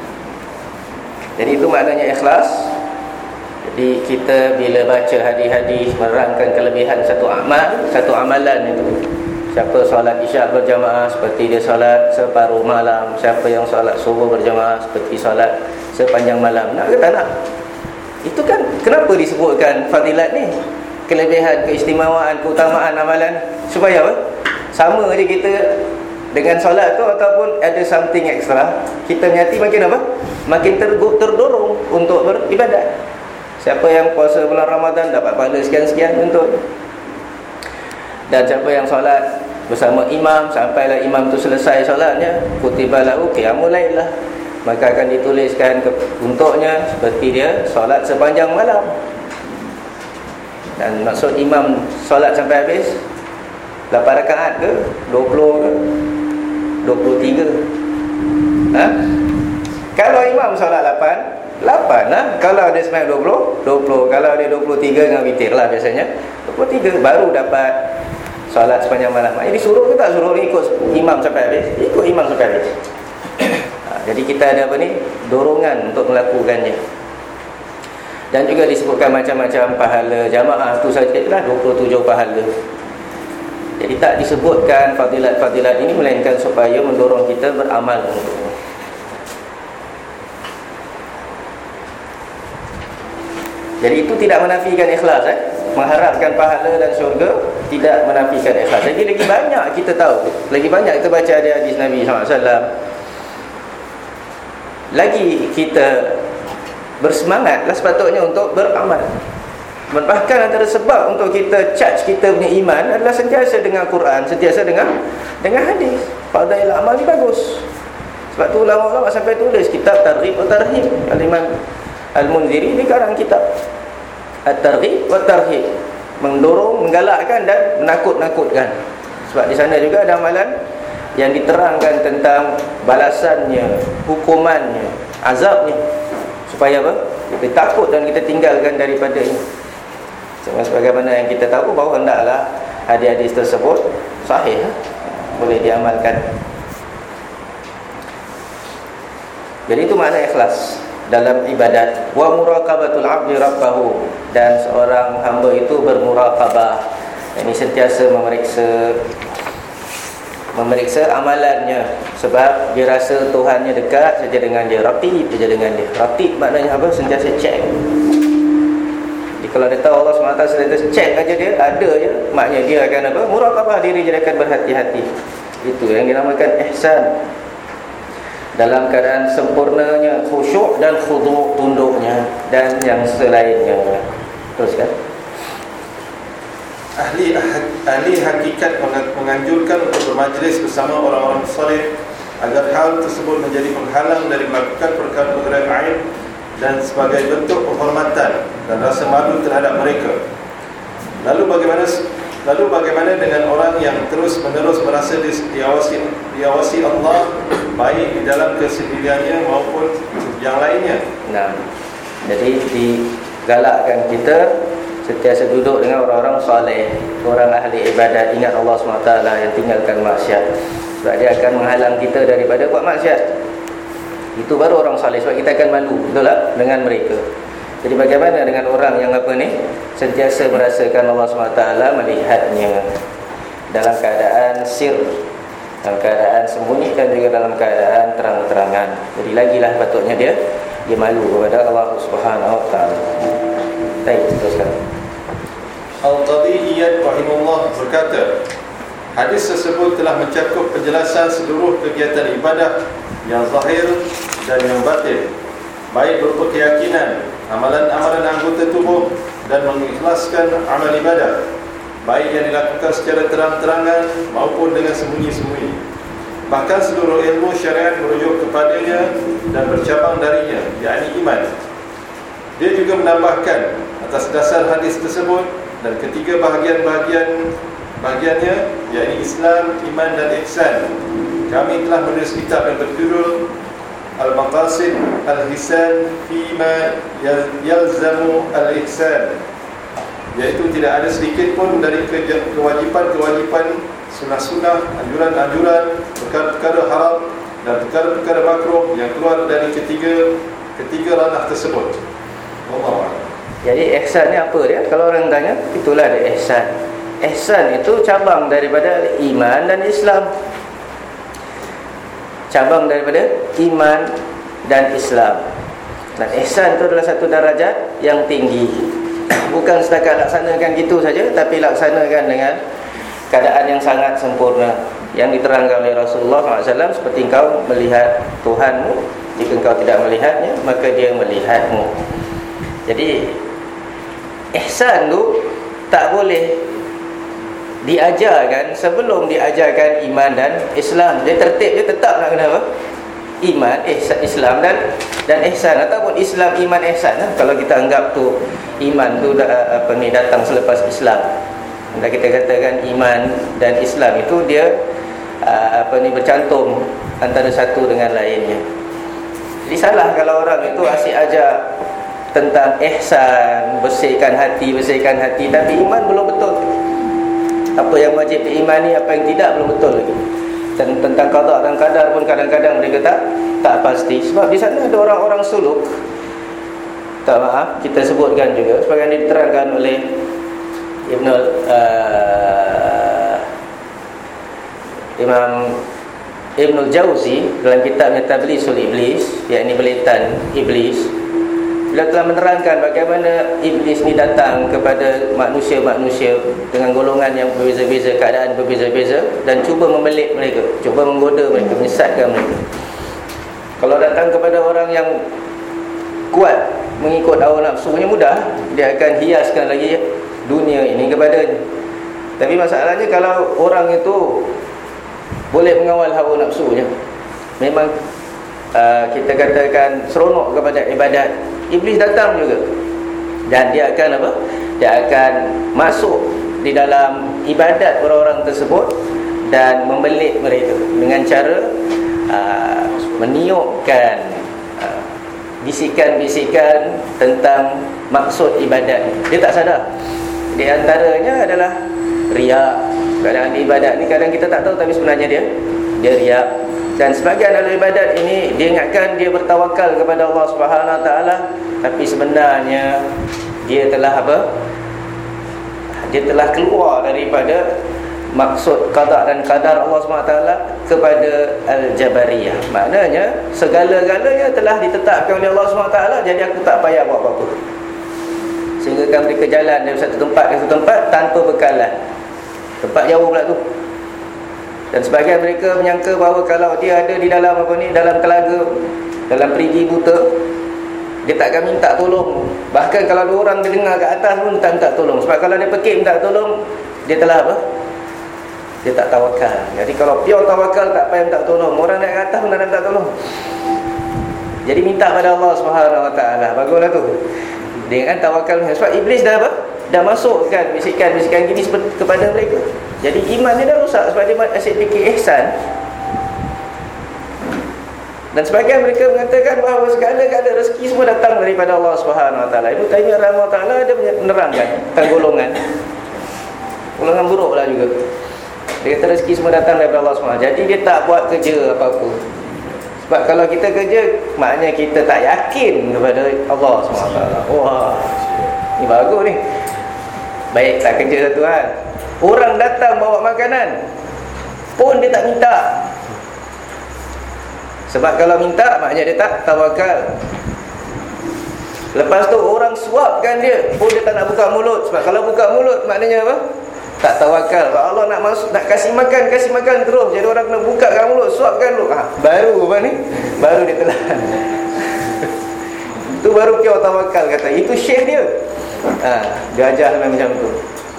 Jadi itu maknanya ikhlas. Jadi kita bila baca hadis-hadis menerangkan kelebihan satu amal, satu amalan itu. Siapa solat isyak berjamaah seperti dia solat separuh malam. Siapa yang solat subuh berjamaah seperti solat sepanjang malam. Nak ke tak nak? Itu kan kenapa disebutkan fadilat ni? Kelebihan, keistimewaan, keutamaan amalan. Supaya apa? Sama je kita dengan solat tu, ataupun ada something extra, kita punya hati makin apa? Makin terdorong untuk beribadat. Siapa yang puasa bulan Ramadan dapat pahala sekian-sekian untuk. Dan siapa yang solat bersama imam sampailah imam tu selesai solatnya, kutiba lahu qiyamul lail lah, maka akan dituliskan ke, untuknya seperti dia solat sepanjang malam. Dan maksud imam solat sampai habis lapan rakaat ke dua puluh ke dua puluh tiga? Ha? Kalau imam solat lapan, lapan lah. Kalau dia sembahyang dua puluh, dua puluh. Kalau dia dua puluh tiga dengan witir lah biasanya, dua puluh tiga baru dapat solat sepanjang malam. Ini suruh ke tak suruh ikut imam sampai habis? Ikut imam sampai habis. Ha, jadi kita ada apa ni? Dorongan untuk melakukannya. Dan juga disebutkan macam-macam pahala jamaah. Tu saja itulah dua puluh tujuh pahala. Jadi tak disebutkan fadilat-fadilat ini melainkan supaya mendorong kita beramal untuknya. Jadi itu tidak menafikan ikhlas, eh? Mengharapkan pahala dan syurga tidak menafikan ikhlas. Jadi lagi banyak kita tahu, lagi banyak kita baca hadis Nabi sallallahu alaihi wasallam, lagi kita bersemangatlah sepatutnya untuk beramal. Bahkan antara sebab untuk kita charge kita punya iman adalah sentiasa dengan Quran, sentiasa dengan dengan hadis. Fadail amal ni bagus. Sebab tu ulama-ulama sampai tulis kitab Targhib wa Tarhib. Al-Imam Al-Munziri ni karang kitab At-Targhib wa Tarhib, mendorong, menggalakkan dan menakut-nakutkan. Sebab di sana juga ada amalan yang diterangkan tentang balasannya, hukumannya, azabnya, supaya apa? Kita takut dan kita tinggalkan daripada ini. Sebagaimana yang kita tahu bahawa hendaklah hadis-hadis tersebut sahih, boleh diamalkan. Jadi itu makna ikhlas dalam ibadat. Wa muraqabatul 'abdi rabbahu, dan seorang hamba itu bermuraqabah, ini sentiasa memeriksa memeriksa amalannya, sebab dia rasa Tuhannya dekat saja dengan dia, ratib saja dengan dia. Ratib maknanya apa? Sentiasa cek. Jadi kalau dia tahu Allah subhanahu wa taala sentiasa cek aja dia, ada je, maknanya dia akan apa? Muraqabah diri, dia akan berhati-hati. Itu yang dinamakan ihsan. Dalam keadaan sempurnanya khusyuk dan khudu', tunduknya dan yang selainnya. Teruskan. Ahli ahli hakikat menganjurkan untuk bermajlis bersama orang-orang saleh agar hal tersebut menjadi penghalang dari melakukan perkara-perkara aib dan sebagai bentuk penghormatan dan rasa malu terhadap mereka. Lalu bagaimana lalu bagaimana dengan orang yang terus-menerus merasa diawasi diawasi Allah, baik di dalam kesendiriannya maupun yang lainnya? Nah, jadi digalakkan kita sentiasa duduk dengan orang-orang soleh, orang ahli ibadat, ingat Allah subhanahu wa taala, yang tinggalkan maksiat. Sebab dia akan menghalang kita daripada buat maksiat. Itu baru orang soleh, sebab kita akan malu, betul tak, dengan mereka. Jadi bagaimana dengan orang yang apa ni, sentiasa merasakan Allah subhanahu wa taala melihatnya dalam keadaan sir, dalam keadaan sembunyi, dan juga dalam keadaan terang-terangan. Jadi lagilah patutnya dia dia malu kepada Allah subhanahu wa taala. Baik, teruskan. Al-Qadhi Iyad rahimahullah berkata, hadis tersebut telah mencakup penjelasan seluruh kegiatan ibadah yang zahir dan yang batin, baik berupa keyakinan, amalan-amalan anggota tubuh, dan mengikhlaskan amal ibadah, baik yang dilakukan secara terang-terangan maupun dengan sembunyi-sembunyi. Bahkan seluruh ilmu syariat merujuk kepadanya dan bercabang darinya, yakni iman. Dia juga menambahkan, atas dasar hadis tersebut dan ketiga bahagian-bahagian bahagiannya, yakni Islam, iman dan ihsan, kami telah menulis kitab yang berjudul Al-Maqasid Al-Hisan Fima Yalzamu Al-Ihsan, iaitu tidak ada sedikit pun dari kewajipan-kewajipan, sunnah-sunnah, anjuran-anjuran, perkara-perkara haram dan perkara-perkara makruh yang keluar dari ketiga ketiga ranah tersebut. Allah. Jadi ihsan ni apa dia? Kalau orang tanya, itulah dia ihsan. Ihsan itu cabang daripada iman dan Islam. Cabang daripada iman dan Islam. Dan ihsan itu adalah satu darajat yang tinggi. Bukan setakat laksanakan gitu saja, tapi laksanakan dengan keadaan yang sangat sempurna, yang diterangkan oleh Rasulullah sallallahu alaihi wasallam, seperti engkau melihat Tuhanmu. Jika engkau tidak melihatnya, maka dia melihatmu. Jadi ihsan tu tak boleh diajarkan sebelum diajarkan iman dan Islam. Dia tertib dia tetap nak kena apa? Iman, ihsan, Islam dan dan ihsan, ataupun Islam, iman, ihsan. Kalau kita anggap tu iman tu dah, apa ni, datang selepas Islam. Dan kita katakan iman dan Islam itu dia apa ni, bercantum antara satu dengan lainnya. Jadi salah kalau orang itu asyik ajar tentang ihsan, bersihkan hati, bersihkan hati, tapi iman belum betul. Apa yang wajib diimani, apa yang tidak, belum betul lagi. Dan tentang qada dan qadar pun kadang-kadang mereka tak tak pasti. Sebab di sana ada orang-orang suluk, tak maaf, kita sebutkan juga sebagai yang diterangkan oleh Ibnu uh, Imam Ibnul Jauzi dalam kitabnya Tablisul Iblis, yakni belitan iblis. Beliau telah menerangkan bagaimana iblis ni datang kepada manusia-manusia dengan golongan yang berbeza-beza, keadaan berbeza-beza, dan cuba membelit mereka, cuba menggoda mereka, menyesatkan mereka. Kalau datang kepada orang yang kuat mengikut hawa nafsunya, mudah, dia akan hiaskan lagi dunia ini kepadanya. Tapi masalahnya kalau orang itu boleh mengawal hawa nafsunya, memang uh, kita katakan seronok kepada ibadat, iblis datang juga, dan dia akan apa? Dia akan masuk di dalam ibadat orang-orang tersebut dan membelit mereka dengan cara uh, meniupkan uh, bisikan-bisikan tentang maksud ibadat. Dia tak sadar. Di antaranya adalah riak. Kadang di ibadat ni kadang kita tak tahu, tapi sebenarnya dia dia riak. Dan sebagian ahli ibadat ini dia ingatkan dia bertawakal kepada Allah Subhanahu Wa Taala, tapi sebenarnya dia telah apa? Dia telah keluar daripada maksud qada dan qadar Allah Subhanahu Wa Taala kepada al-jabariyah. Maknanya segala-galanya telah ditetapkan oleh Allah Subhanahu Wa Taala, jadi aku tak payah buat apa-apa. Sehingga kan mereka jalan dari satu tempat ke satu tempat tanpa bekalan. Tempat jauh pula tu. Dan sebagian mereka menyangka bahawa kalau dia ada di dalam apa ni, dalam telaga, dalam perigi buta, dia tak akan minta tolong. Bahkan kalau ada orang dia dengar kat atas pun dia tak minta tolong. Sebab kalau dia pekik minta tolong, dia telah apa? Dia tak tawakal. Jadi kalau pure tawakal, tak payah minta tolong. Orang naik kat atas pun tak minta tolong. Jadi minta pada Allah Subhanahu Wa Taala. Baguslah tu. Dengan tawakal. Sebab iblis dah apa? Dah masukkan bisikan-bisikan gini kepada mereka. Jadi iman dia dah rosak sebab dia asyik fikir ihsan. Dan sebagian mereka mengatakan bahawa segala-gala rezeki semua datang daripada Allah Subhanahu Wa Taala. Ibnu Taimiyah rahimahullah taala ada menerangkan tentang golongan golongan buruk lah juga. Dia kata rezeki semua datang daripada Allah Subhanahu Wa Taala. Jadi dia tak buat kerja apa-apa. Sebab kalau kita kerja, maknanya kita tak yakin kepada Allah Subhanahu Wa Taala. Wah, ni bagus ni. Baik tak kerja satu hal. Orang datang bawa makanan pun dia tak minta. Sebab kalau minta, maknanya dia tak tawakal. Lepas tu orang suapkan dia pun dia tak nak buka mulut. Sebab kalau buka mulut, maknanya apa? Tak tawakal. Kalau Allah nak masuk, nak kasih makan, kasih makan terus. Jadi orang kena bukakan mulut, suapkan dulu. Ha, baru apa ni? Baru dia telan. Itu baru pure tawakal kata. Itu syekh dia. Ha, dia ajar macam tu.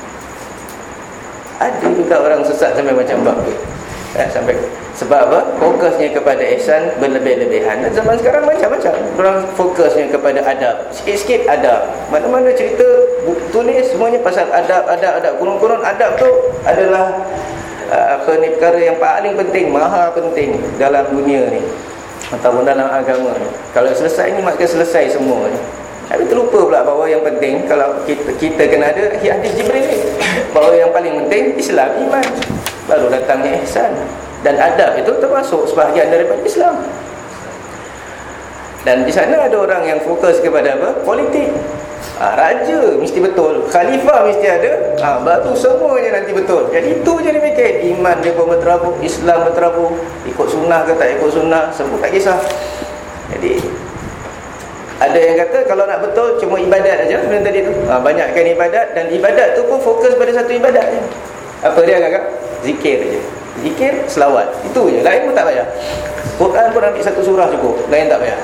Ada juga orang sesat sampai macam bab tu. Eh, sampai sebab apa? Fokusnya kepada ihsan berlebih-lebihan. Dan zaman sekarang macam-macam. Orang fokusnya kepada adab. Sikit-sikit adab. Mana-mana cerita tulis semuanya pasal adab, adab, adab. Kurun-kurun adab tu adalah uh, apa ni perkara yang paling penting, maha penting dalam dunia ni ataupun dalam agama ni. Kalau selesai ni maka selesai semua ni. Tapi terlupa pula bahawa yang penting kalau kita kita kena ada hadis Jibril ni. Bahawa yang paling penting Islam, iman. Baru datangnya ihsan. Dan adab itu termasuk sebahagian daripada Islam. Dan di sana ada orang yang fokus kepada apa? Politik. Ha, raja mesti betul, khalifah mesti ada. Ha, baru semuanya nanti betul. Jadi itu je dia fikir. Iman dia pun berterabur, Islam berterabur, ikut sunnah ke tak ikut sunnah, semua tak kisah. Jadi ada yang kata kalau nak betul cuma ibadat aja sebenarnya tadi tu. Ha, banyakkan ibadat, dan ibadat tu pun fokus pada satu ibadat je. Apa dia kakak? Zikir je. Zikir, selawat. Itu je. Lain pun tak payah. Quran pun ambil satu surah cukup. Lain tak payah.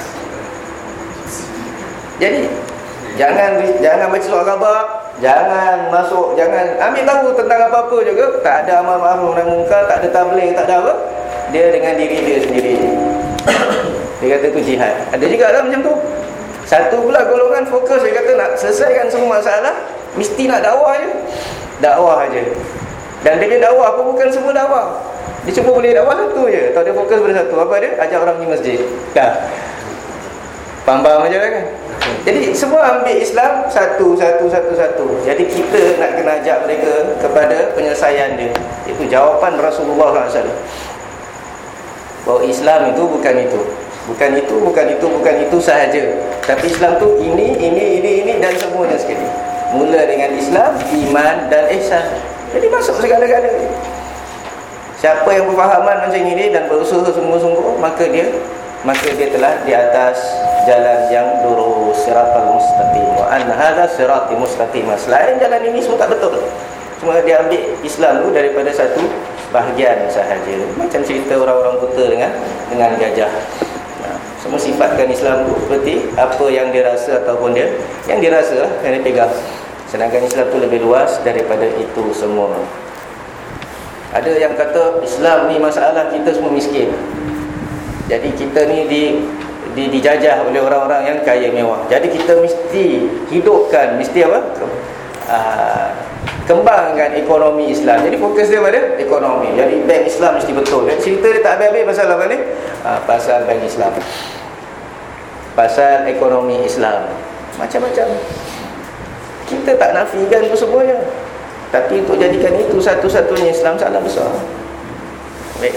Jadi jangan jangan baca surah khabar, jangan masuk, jangan ambil tahu tentang apa-apa juga. Tak ada amal ma'ruf nahi munkar, tak ada tabligh, tak ada apa. Dia dengan diri dia sendiri. Dia kata tu jihad. Ada juga lah macam tu. Satu pula golongan fokus, dia kata nak selesaikan semua masalah, mesti nak dakwah je. Dakwah aja. Dan dia dakwah pun bukan semua dakwah. Dia cuma boleh dakwah satu je. Atau dia fokus pada satu. Apa dia? Ajak orang pergi masjid. Dah. Paham-paham aja kan? Jadi semua ambil Islam satu, satu, satu, satu. Jadi kita nak kena ajak mereka kepada penyelesaian dia. Itu jawapan Rasulullah sallallahu alaihi wasallam. Bahawa Islam itu bukan itu. Bukan itu, bukan itu, bukan itu sahaja. Tapi Islam tu ini, ini, ini, ini dan semuanya sekali. Mula dengan Islam, iman dan ihsan. Jadi masuk segala-gala. Siapa yang berfahaman macam ini dan berusaha sungguh-sungguh, maka dia maka dia telah di atas jalan yang lurus, siratal mustaqim. Wa anna hadza sirati mustaqim. Selain jalan ini semua tak betul. Cuma dia ambil Islam tu daripada satu bahagian sahaja. Macam cerita orang-orang buta dengan dengan gajah. Nah, semua sifatkan Islam tu seperti apa yang dia rasa ataupun dia yang dia rasa lah, yang dia pegang. Sedangkan Islam tu lebih luas daripada itu semua. Ada yang kata Islam ni masalah kita semua miskin. Jadi kita ni di, di dijajah oleh orang-orang yang kaya mewah. Jadi kita mesti hidupkan, mesti apa? Uh, kembangkan ekonomi Islam. Jadi fokus dia pada ekonomi. Jadi bank Islam mesti betul. Dan cerita dia tak habis-habis pasal apa ni? Uh, pasal bank Islam. Pasal ekonomi Islam. Macam-macam. Kita tak nafikan itu semuanya. Tapi untuk jadikan itu satu-satunya Islam, salah besar. Baik.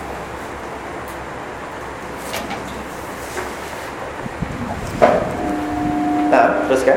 Nah, teruskan.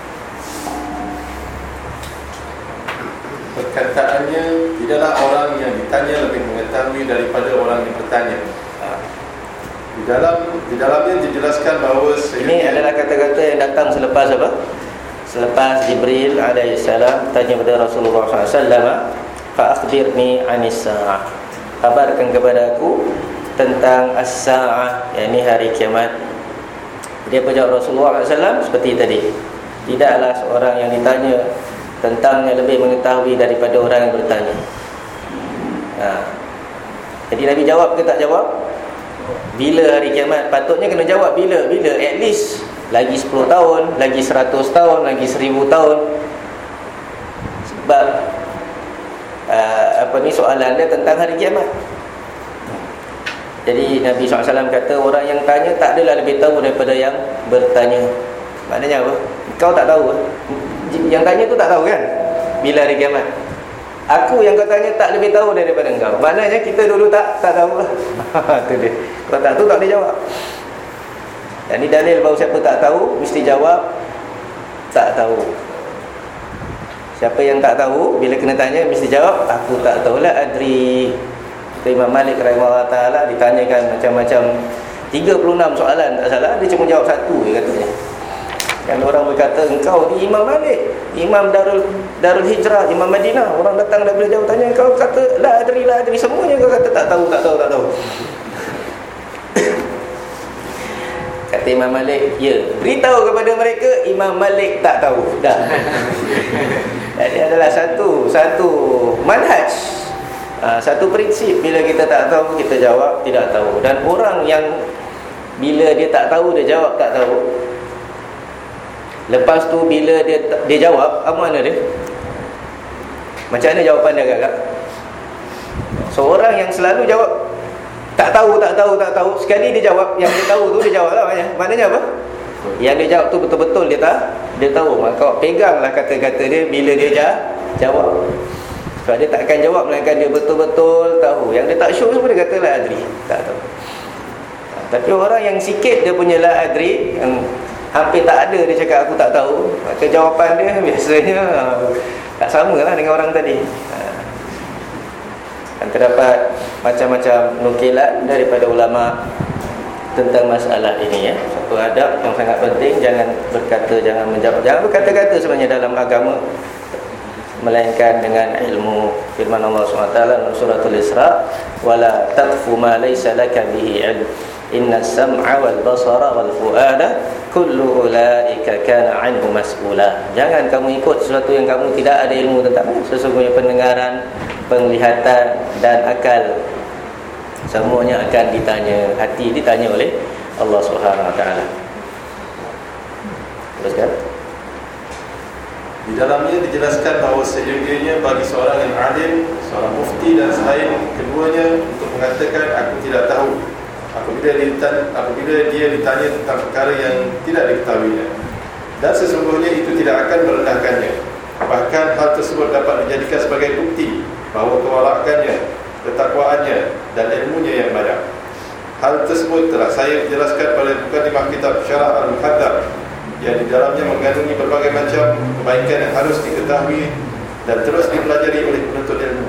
Perkataannya, tidaklah orang yang ditanya lebih mengetahui daripada orang yang bertanya. Di dalam di dalamnya dijelaskan bahawa ini adalah kata-kata yang datang selepas apa? Selepas Jibril alaihissalam tanya kepada Rasulullah sallallahu alaihi wasallam, fa akhbirni anis sa'ah. Kabarkan kepada aku tentang as-sa'ah, yakni hari kiamat. Dia jawab Rasulullah sallallahu alaihi wasallam seperti tadi. Tidaklah seorang yang ditanya tentangnya lebih mengetahui daripada orang yang bertanya. Ha. Jadi Nabi jawab ke tak jawab? Bila hari kiamat? Patutnya kena jawab bila? Bila? At least lagi sepuluh tahun, lagi seratus tahun, lagi seribu tahun. Sebab uh, apa ni soalan dia tentang hari kiamat. Jadi Nabi sallallahu alaihi wasallam kata, orang yang tanya tak adalah lebih tahu daripada yang bertanya. Maknanya apa? Kau tak tahu. Yang tanya tu tak tahu kan bila hari kiamat. Aku yang kau tanya tak lebih tahu daripada engkau. Maknanya kita dulu tak tak tahu lah. Itu dia. Kalau tak tahu tak boleh jawab. Dan ini dalil bahawa siapa tak tahu mesti jawab tak tahu. Siapa yang tak tahu bila kena tanya mesti jawab aku tak tahulah adri. Imam Malik rahimahullah ta'ala ditanyakan macam-macam tiga puluh enam soalan tak salah, dia cuma jawab satu je katanya. Yang orang berkata engkau ni Imam Malik, Imam Darul Darul Hijrah, Imam Madinah, orang datang daripada jauh tanya kau kata la adri la adri, semuanya kau kata tak tahu tak tahu tak tahu. Kata Imam Malik, ya, beritahu kepada mereka Imam Malik tak tahu. Dah. Jadi adalah satu satu manhaj, ha, satu prinsip. Bila kita tak tahu kita jawab tidak tahu. Dan orang yang bila dia tak tahu dia jawab tak tahu, lepas tu bila dia dia jawab, apa makna dia? Macam mana jawapan dia agak-agak? Seorang yang selalu jawab tak tahu, tak tahu, tak tahu, sekali dia jawab yang dia tahu tu dia jawab lah. Maknanya, maknanya apa? Yang dia jawab tu betul-betul dia tak dia tahu. Maka peganglah kata-kata dia bila dia jawab. Sebab dia takkan jawab melainkan dia betul-betul tahu. Yang dia tak sure semua dia kata la adri, tak tahu. Tapi orang yang sikit dia punya la adri, yang hampir tak ada dia cakap aku tak tahu, maka jawapan dia biasanya tak sama lah dengan orang tadi. Dan terdapat macam-macam nukilan daripada ulama tentang masalah ini, ya. Satu adab yang sangat penting, jangan berkata, jangan menjawab, jangan berkata-kata sebenarnya dalam agama melainkan dengan ilmu. Firman Allah subhanahu wa taala dalam suratul Isra, wala taqfu ma laysa laka bihi ilm inna as-sam'a wal basara wal fuada kullu ulaika kana 'anhu mas'ula. Jangan kamu ikut sesuatu yang kamu tidak ada ilmu tentang. Sesungguhnya pendengaran, penglihatan dan akal semuanya akan ditanya. Hati ditanya oleh Allah Subhanahu wa taala. Teruskan. Di dalamnya dijelaskan bahawa sejujurnya bagi seorang yang alim, seorang mufti dan selain keduanya untuk mengatakan aku tidak tahu apabila dia ditanya, apabila dia ditanya tentang perkara yang tidak diketahuinya. Dan sesungguhnya itu tidak akan merendahkannya. Bahkan hal tersebut dapat dijadikan sebagai bukti bahawa kewarakannya, ketakwaannya dan ilmunya yang banyak. Hal tersebut telah saya jelaskan pada mukadimah kitab Syarah Al-Muhaddab yang di dalamnya mengandungi berbagai macam kebaikan yang harus diketahui dan terus dipelajari oleh penuntut ilmu.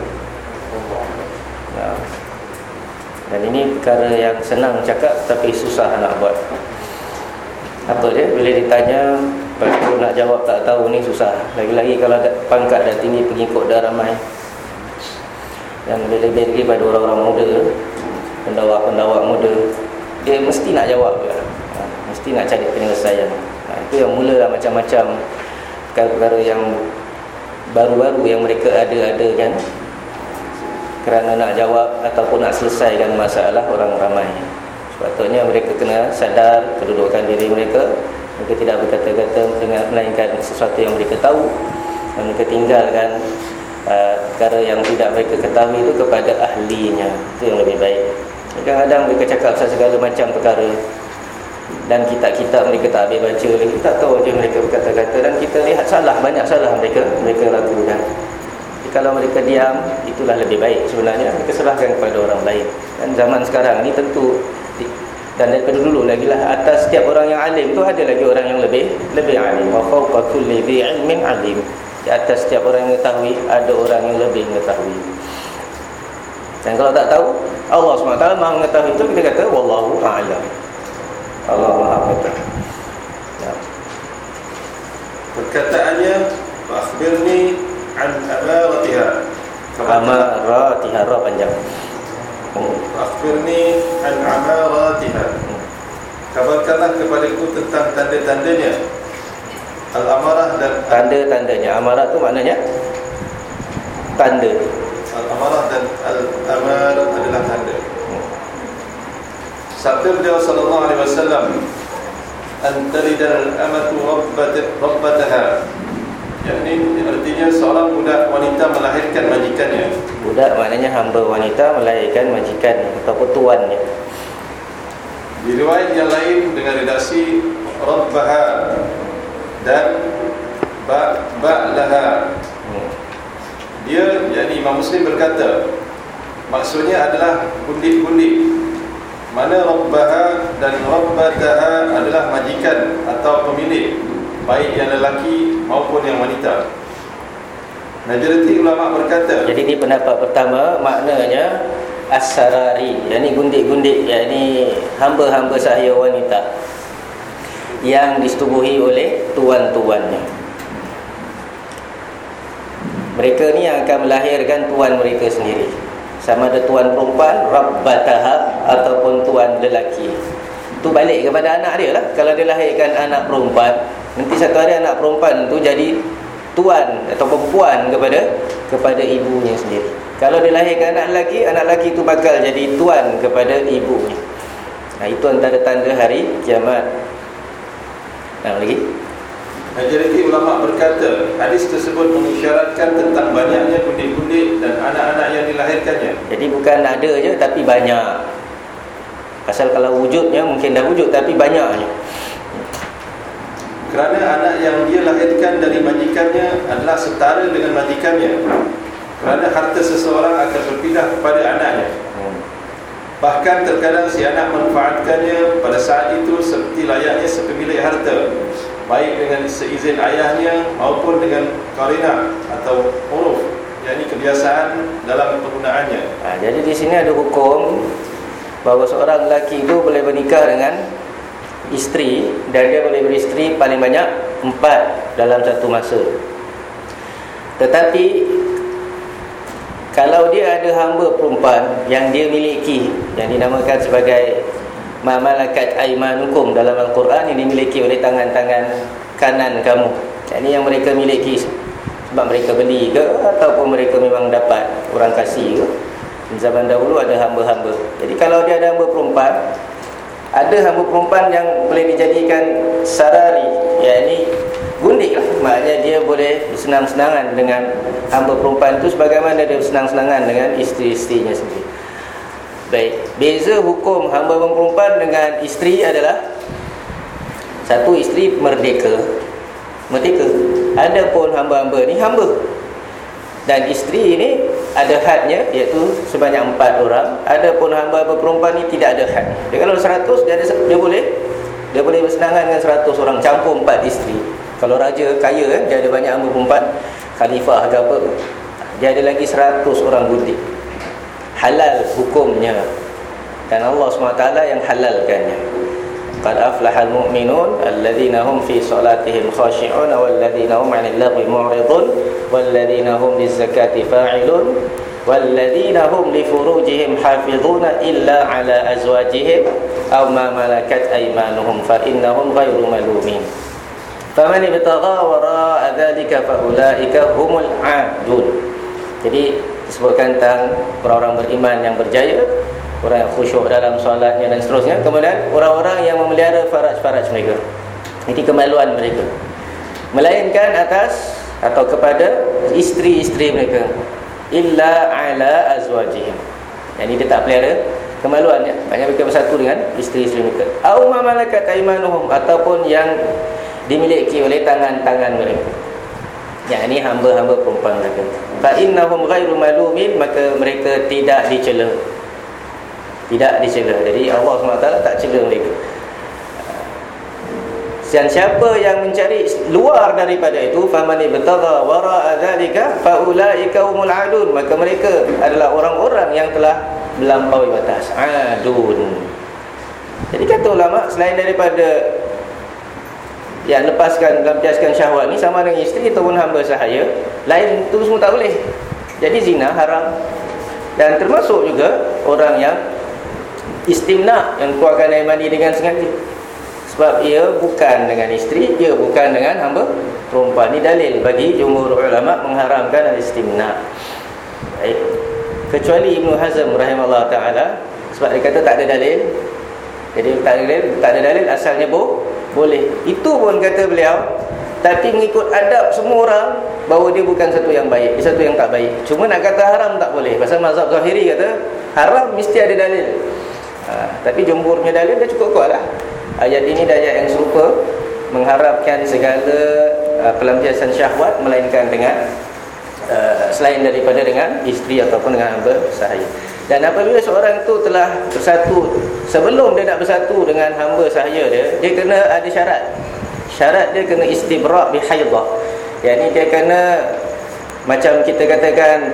Nah, dan ini perkara yang senang cakap tapi susah nak buat. Apa dia? Bila ditanya, lepas tu nak jawab tak tahu ni susah. Lagi-lagi kalau pangkat dah tinggi, pengikut dah ramai. Dan lebih-lebih lagi pada orang-orang muda, pendakwa-pendakwa muda, dia mesti nak jawab juga. Ha, mesti nak cari penyelesaian. Ha, itu yang mulalah macam-macam perkara-perkara yang baru-baru yang mereka ada-adakan kerana nak jawab ataupun nak selesaikan masalah orang ramai. Sepatutnya mereka kena sadar kedudukan diri mereka. Mereka tidak berkata-kata dengan melainkan sesuatu yang mereka tahu, dan mereka tinggalkan uh, perkara yang tidak mereka ketahui itu kepada ahlinya. Itu yang lebih baik. Kadang-kadang mereka cakap segala macam perkara dan kitab-kitab mereka tak habis baca lagi, kita tahu je mereka berkata-kata, dan kita lihat salah, banyak salah mereka mereka lakukan. Jadi, kalau mereka diam, itulah lebih baik sebenarnya. Mereka serahkan kepada orang lain. Dan zaman sekarang ni tentu, dan daripada dulu lagi lah, atas setiap orang yang alim tu ada lagi orang yang lebih lebih alim. Wa fawqa kulli dhi ilmin alim. Di atas setiap orang yang mengetahui ada orang yang lebih mengetahui. Dan kalau tak tahu, Allah subhanahu wa taala Maha mengetahui, itu kita kata wallahu a'lam. Allah Maha mengetahui. Ya. Perkataannya akhbirni an amaratiha. Amaratiha ra panjang. Akhbirni an amaratiha. Kabarkanlah kepadaku tentang tanda-tandanya. Al-amarah dan tanda-tandanya. Amarah tu maknanya tanda. Al-amarah dan al-amar adalah tanda. Sabda beliau sallallahu alaihi wasallam, "An talidal amatu rabbataha." Ini artinya seorang budak wanita melahirkan majikannya. Budak maknanya hamba wanita melahirkan majikan ataupun tuannya. Di riwayat yang lain dengan redaksi Rabbaha dan ba ba'laha. Dia, yakni Imam Muslim berkata, maksudnya adalah gundik-gundik. Mana Rabbaha dan Rabbataha adalah majikan atau pemilik, baik yang lelaki maupun yang wanita. Majoriti ulama berkata, jadi ini pendapat pertama, maknanya as-sarari, yakni gundik-gundik, yakni hamba-hamba sahaya wanita yang disetubuhi oleh tuan-tuannya. Mereka ni yang akan melahirkan tuan mereka sendiri, sama ada tuan perempuan Rabbataha ataupun tuan lelaki. Itu balik kepada anak dia lah. Kalau dia lahirkan anak perempuan, nanti satu hari anak perempuan tu jadi tuan atau perempuan kepada kepada ibunya sendiri. Kalau dia lahirkan anak lelaki, anak lelaki tu bakal jadi tuan kepada ibunya. Nah, itu antara tanda hari kiamat. Nah, lagi majoriti ulama berkata, hadis tersebut mengisyaratkan tentang banyaknya gundik-gundik dan anak-anak yang dilahirkannya. Jadi bukan ada je, tapi banyak. Pasal kalau wujudnya mungkin dah wujud, tapi banyaknya. Kerana anak yang dia lahirkan dari majikannya adalah setara dengan majikannya. Kerana harta seseorang akan berpindah kepada anaknya. Bahkan terkadang si anak memanfaatkannya pada saat itu seperti layaknya sepemilik harta, baik dengan seizin ayahnya maupun dengan qarina atau uruf, yakni kebiasaan dalam penggunaannya. Ha, jadi di sini ada hukum bahawa seorang lelaki itu boleh bernikah dengan isteri, dan dia boleh beristeri paling banyak empat dalam satu masa. Tetapi kalau dia ada hamba perempuan yang dia miliki, yang dinamakan sebagai ma malakat aymanukum dalam Al-Quran, yang dimiliki oleh tangan-tangan kanan kamu, ini yang mereka miliki sebab mereka beli ke ataupun mereka memang dapat orang kasih ke. Zaman dahulu ada hamba-hamba. Jadi kalau dia ada hamba perempuan, ada hamba perempuan yang boleh dijadikan sarari, yakni gundik lah. Maknanya dia boleh bersenang-senangan dengan hamba perempuan itu sebagaimana dia bersenang-senangan dengan isteri-isterinya sendiri. Baik, beza hukum hamba perempuan dengan isteri adalah, satu, isteri merdeka, merdeka. Adapun hamba-hamba ni hamba, dan isteri ini ada hadnya, iaitu sebanyak empat orang. Adapun hamba-hamba perempuan ni tidak ada had. Dia kalau seratus, dia, ada, dia boleh Dia boleh bersenangan dengan seratus orang, campur empat isteri. Kalau raja kaya kan, dia ada banyak hamba perempuan, khalifah ke apa, dia ada lagi seratus orang gundik. Halal hukumnya, dan Allah subhanahu wa taala yang halalkannya. Qad aflahal mu'minun alladhina hum fi salatihim khashi'un walladhina hum 'anil lagwi mu'ridun walladhina hum lizakati fa'ilun walladhina hum li furujihim hafizuna illa 'ala azwajihim aw ma malakat aymanuhum fa innahum ghairu malumin. Faman ibtagha wara'a dhalika fa ulaika humul 'adun. Jadi disebutkan tentang orang-orang beriman yang berjaya, orang yang khusyuk dalam solatnya dan seterusnya. Kemudian orang-orang yang memelihara faraj-faraj mereka, ini kemaluan mereka, melainkan atas atau kepada isteri-isteri mereka, illa ala azwajihim, yang ini dia tak pelihara kemaluannya, banyak mereka bersatu dengan isteri-isteri mereka. Au ma malakat aymanuhum, ataupun yang dimiliki oleh tangan-tangan mereka, yang ini hamba-hamba perempuan mereka. Fa innahum ghairu malumin, maka mereka tidak dicela, tidak dicela. Jadi Allah subhanahu wa taala tak cela mereka. Dan siapa yang mencari luar daripada itu, faman ibtagha wara'a dzalika fa ulaika humul adun, maka mereka adalah orang-orang yang telah melampaui batas. Adun. Jadi kata ulama, selain daripada yang lepaskan, melampiaskan syahwat ni, sama dengan isteri ataupun hamba sahaya, lain tu semua tak boleh. Jadi zina haram. Dan termasuk juga orang yang istimna, yang keluarkan air mani dengan sengaja, sebab ia bukan dengan isteri, ia bukan dengan hamba perempuan. Ini dalil bagi jumhur ulama mengharamkan al-istimna. Baik, kecuali Ibnu Hazm rahimahullah ta'ala, sebab dia kata tak ada dalil. Jadi tak ada dalil, tak ada dalil asalnya bo, boleh. Itu pun kata beliau, tapi mengikut adab semua orang bahawa dia bukan satu yang baik, dia satu yang tak baik. Cuma nak kata haram tak boleh. Pasal mazhab Zahiri kata haram mesti ada dalil. ha, Tapi jumhurnya dalil dah cukup kuat lah. Ayat ini dan ayat yang serupa mengharapkan segala uh, pelampiasan syahwat melainkan dengan uh, selain daripada dengan isteri ataupun dengan hamba sahaya. Dan apabila seorang itu telah bersatu, sebelum dia nak bersatu dengan hamba sahaya dia, dia kena ada syarat. Syarat dia kena istibra' bi haidah. Yang dia kena, macam kita katakan,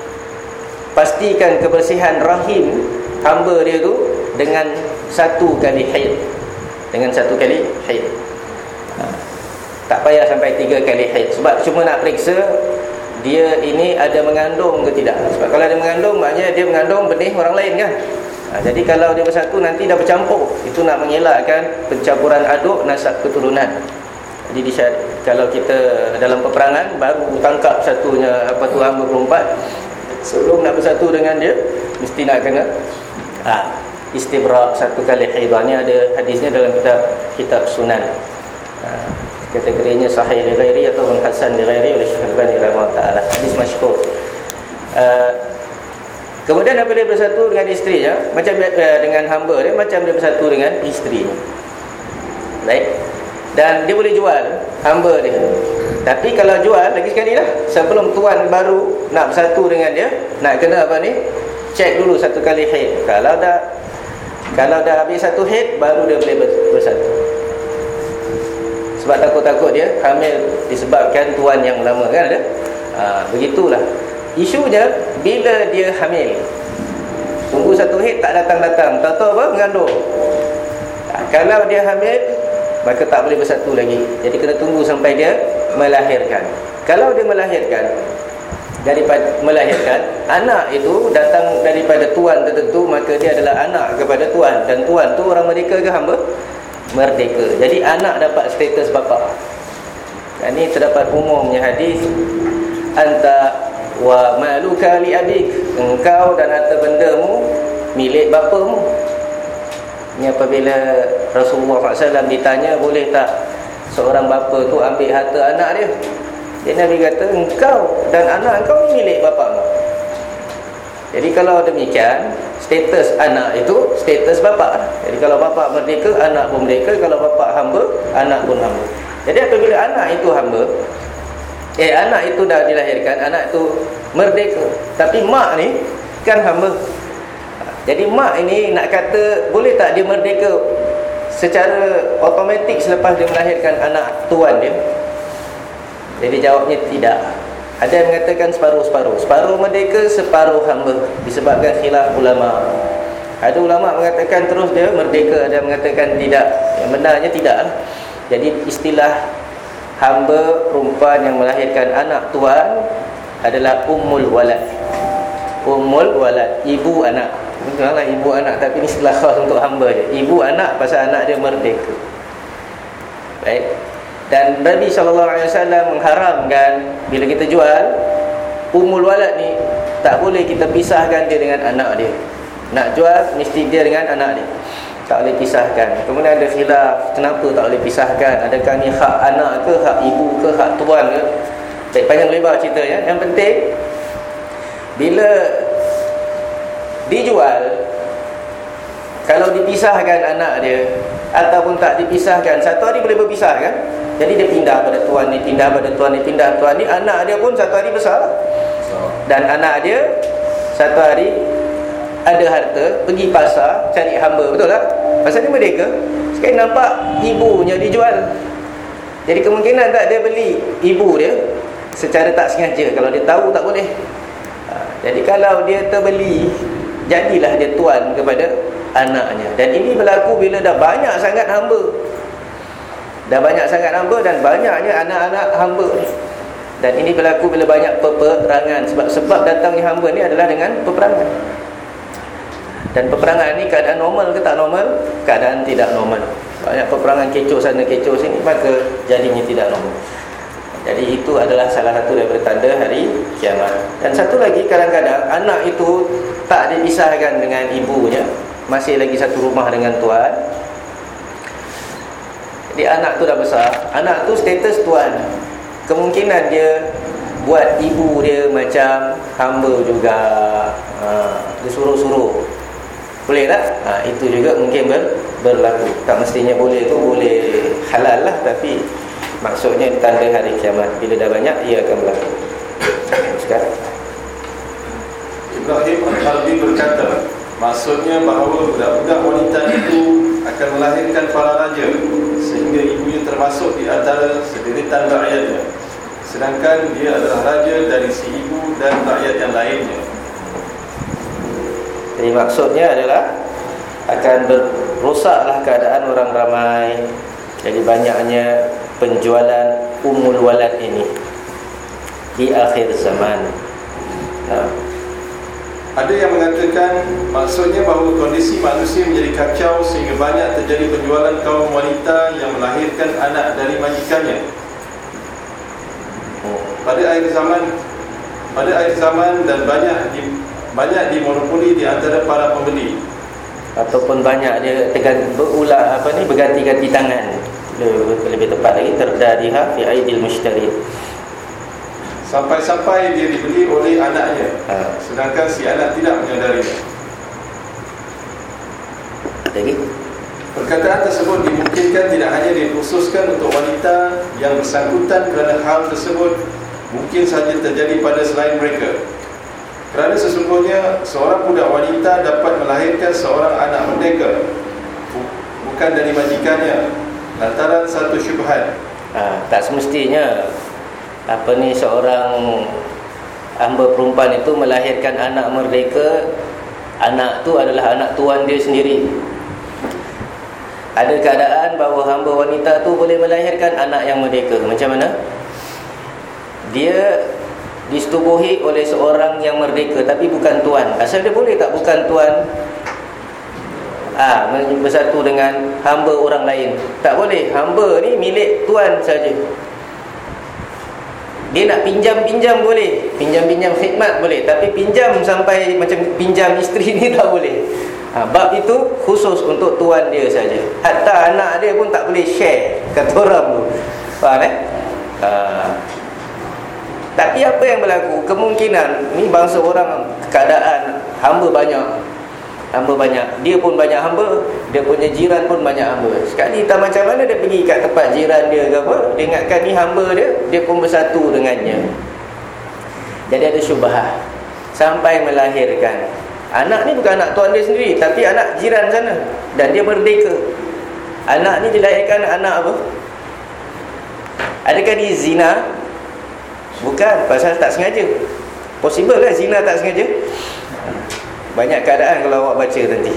pastikan kebersihan rahim hamba dia tu dengan satu kali haid. Dengan satu kali haid. ha. Tak payah sampai tiga kali haid. Sebab cuma nak periksa dia ini ada mengandung ke tidak. Sebab kalau dia mengandung, maknanya dia mengandung benih orang lain kan. ha, Jadi kalau dia bersatu nanti dah bercampur. Itu nak mengelakkan pencampuran aduk nasab keturunan. Jadi disyarat, kalau kita dalam peperangan baru tangkap satunya apa tu hamba perempuan, sebelum nak bersatu dengan dia mesti nak kena ha, istibra' satu kali haidah. Ni ada hadisnya dalam kitab kitab Sunan. ha, Kategorinya sahih li ghairi ataupun hasan li ghairi oleh Syekh Al-Albani rahimahullah taala. Hadis masyhur. Uh, kemudian apabila dia bersatu dengan isterinya, macam uh, dengan hamba dia, macam dia bersatu dengan isterinya. Baik. Dan dia boleh jual hamba dia. Tapi kalau jual, lagi sekali lah, sebelum tuan baru nak bersatu dengan dia, nak kena apa ni? Cek dulu satu kali haid. Kalau dah Kalau dah habis satu haid, baru dia boleh bersatu. Sebab takut-takut dia hamil disebabkan tuan yang lama kan ada. Ha, begitulah. Isunya bila dia hamil, tunggu satu haid tak datang-datang, tahu-tahu apa? Mengandung. Ha, kalau dia hamil, maka tak boleh bersatu lagi. Jadi kena tunggu sampai dia melahirkan. Kalau dia melahirkan, daripada melahirkan, anak itu datang daripada tuan tertentu, maka dia adalah anak kepada tuan. Dan tuan tu orang merdeka ke hamba? Merdeka. Jadi anak dapat status bapa. Dan ini terdapat umumnya hadis, anta wa maluka li abik, engkau dan harta bendamu milik bapamu. Ini apabila Rasulullah sallallahu alaihi wasallam ditanya, boleh tak seorang bapa tu ambil harta anak dia? Dia Nabi kata, engkau dan anak engkau ni milik bapamu. Jadi kalau demikian, status anak itu status bapa. Jadi kalau bapa merdeka, anak pun merdeka. Kalau bapa hamba, anak pun hamba. Jadi apabila anak itu hamba, eh anak itu dah dilahirkan, anak itu merdeka, tapi mak ni kan hamba. Jadi mak ini nak kata boleh tak dia merdeka secara automatik selepas dia melahirkan anak tuan dia? Jadi jawabnya tidak. Ada yang mengatakan separuh-separuh. Separuh merdeka, separuh hamba, disebabkan khilaf ulama. Ada ulama mengatakan terus dia merdeka, ada yang mengatakan tidak. Yang benarnya tidak. Jadi istilah hamba perempuan yang melahirkan anak tuan adalah ummul walad. Ummul walad, ibu anak. Bukanlah ibu anak, tapi ini istilah khas untuk hamba je. Ibu anak pasal anak dia merdeka. Baik. Dan Nabi sallallahu alaihi wasallam mengharamkan bila kita jual ummul walad ni, tak boleh kita pisahkan dia dengan anak dia. Nak jual mesti dia dengan anak dia, tak boleh pisahkan. Kemudian ada khilaf, kenapa tak boleh pisahkan? Adakah ni hak anak ke, hak ibu ke, hak tuan ke? Baik, panjang lebar ceritanya. Yang penting bila dijual, kalau dipisahkan anak dia ataupun tak dipisahkan, satu hari boleh berpisah kan? Jadi dia pindah pada tuan ni, pindah pada tuan ni, pindah tuan ni. Anak dia pun satu hari besar. Dan anak dia satu hari ada harta, pergi pasar cari hamba, betul tak? Pasal dia merdeka. Sekali nampak ibunya dijual. Jadi kemungkinan tak dia beli ibu dia secara tak sengaja. Kalau dia tahu tak boleh. Jadi kalau dia terbeli, jadilah dia tuan kepada anaknya. Dan ini berlaku bila dah banyak sangat hamba. Dah banyak sangat hamba dan banyaknya anak-anak hamba ni. Dan ini berlaku bila banyak peperangan. Sebab sebab datangnya hamba ni adalah dengan peperangan. Dan peperangan ni keadaan normal ke tak normal? Keadaan tidak normal. Banyak peperangan kecoh sana kecoh sini, maka jadinya tidak normal. Jadi itu adalah salah satu daripada tanda hari kiamat. Dan satu lagi, kadang-kadang anak itu tak dipisahkan dengan ibunya, masih lagi satu rumah dengan tuan. Jadi anak tu dah besar, anak tu status tuan. Kemungkinan dia buat ibu dia macam hamba juga, ha, dia suruh-suruh. Boleh tak? Ha, itu juga mungkin ber, berlaku. Tak mestinya boleh tu boleh halal lah, tapi maksudnya tanda hari kiamat. Bila dah banyak, ia akan berlaku. Sekarang Ibrahim Al-Harbi berkata, maksudnya bahawa budak-budak wanita itu akan melahirkan para raja, sehingga ibunya termasuk di antara sederitan rakyatnya, sedangkan dia adalah raja dari si ibu dan rakyat yang lainnya. Jadi maksudnya adalah akan berrosaklah keadaan orang ramai. Jadi banyaknya penjualan umul walad ini di akhir zaman. Nah, ada yang mengatakan maksudnya bahawa kondisi manusia menjadi kacau sehingga banyak terjadi penjualan kaum wanita yang melahirkan anak dari majikannya. Pada akhir zaman, pada akhir zaman dan banyak di, banyak dimonopoli di antara para pembeli, ataupun banyak dia terganti, berulah apa ni berganti-ganti tangan. Lebih, lebih tepat lagi, terdadiha fi aidil mushtari. Sampai-sampai dia dibeli oleh anaknya, ha. sedangkan si anak tidak menyadarinya. Lagi? Perkataan tersebut dimungkinkan tidak hanya dikhususkan untuk wanita yang bersangkutan, kerana hal tersebut mungkin saja terjadi pada selain mereka. Kerana sesungguhnya seorang budak wanita dapat melahirkan seorang anak merdeka, bukan dari majikannya, lantaran satu syubhat. Ha, tak semestinya apa ni seorang hamba perempuan itu melahirkan anak merdeka. Anak tu adalah anak tuan dia sendiri. Ada keadaan bahawa hamba wanita tu boleh melahirkan anak yang merdeka. Macam mana? Dia disetubuhi oleh seorang yang merdeka tapi bukan tuan. Asal dia boleh tak bukan tuan Ah, ha, bersatu dengan hamba orang lain? Tak boleh. Hamba ni milik tuan saja. Dia nak pinjam-pinjam boleh, pinjam-pinjam khidmat boleh, tapi pinjam sampai macam pinjam isteri ni tak boleh. Ha, bab itu khusus untuk tuan dia saja. Hatta anak dia pun tak boleh share, kata orang tu. Faham eh? Ha. Tapi apa yang berlaku? Kemungkinan ni bangsa orang keadaan hamba banyak. Hamba banyak. Dia pun banyak hamba, dia punya jiran pun banyak hamba. Sekali tak macam mana dia pergi kat tempat jiran dia ke apa, dia ingatkan ni hamba dia, dia pun bersatu dengannya. Jadi ada syubhat sampai melahirkan. Anak ni bukan anak tuan dia sendiri, tapi anak jiran sana, dan dia merdeka. Anak ni dilahirkan anak apa? Adakah dia zina? Bukan, pasal tak sengaja. Possible lah zina tak sengaja. Banyak keadaan kalau awak baca nanti.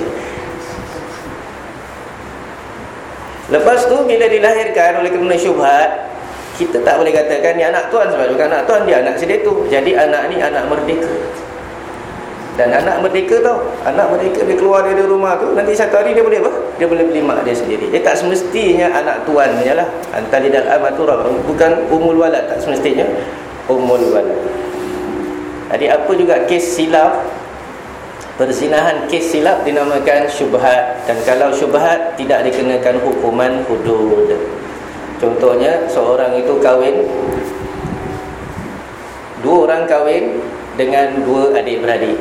Lepas tu bila dilahirkan oleh kerana syubhat, kita tak boleh katakan ni anak tuan, sebab bukan anak tuan, dia anak sedih tu. Jadi anak ni anak merdeka. Dan anak merdeka tau, anak merdeka dia keluar dari rumah tu, nanti satu hari dia boleh apa? Dia boleh beli mak dia sendiri. Dia tak semestinya anak tuan je lah. Antalidal amaturah, bukan umul walad, tak semestinya umul walad. Jadi apa juga kes silap, perzinahan kes silap dinamakan syubhat. Dan kalau syubhat tidak dikenakan hukuman hudud. Contohnya seorang itu kahwin, dua orang kahwin dengan dua adik-beradik.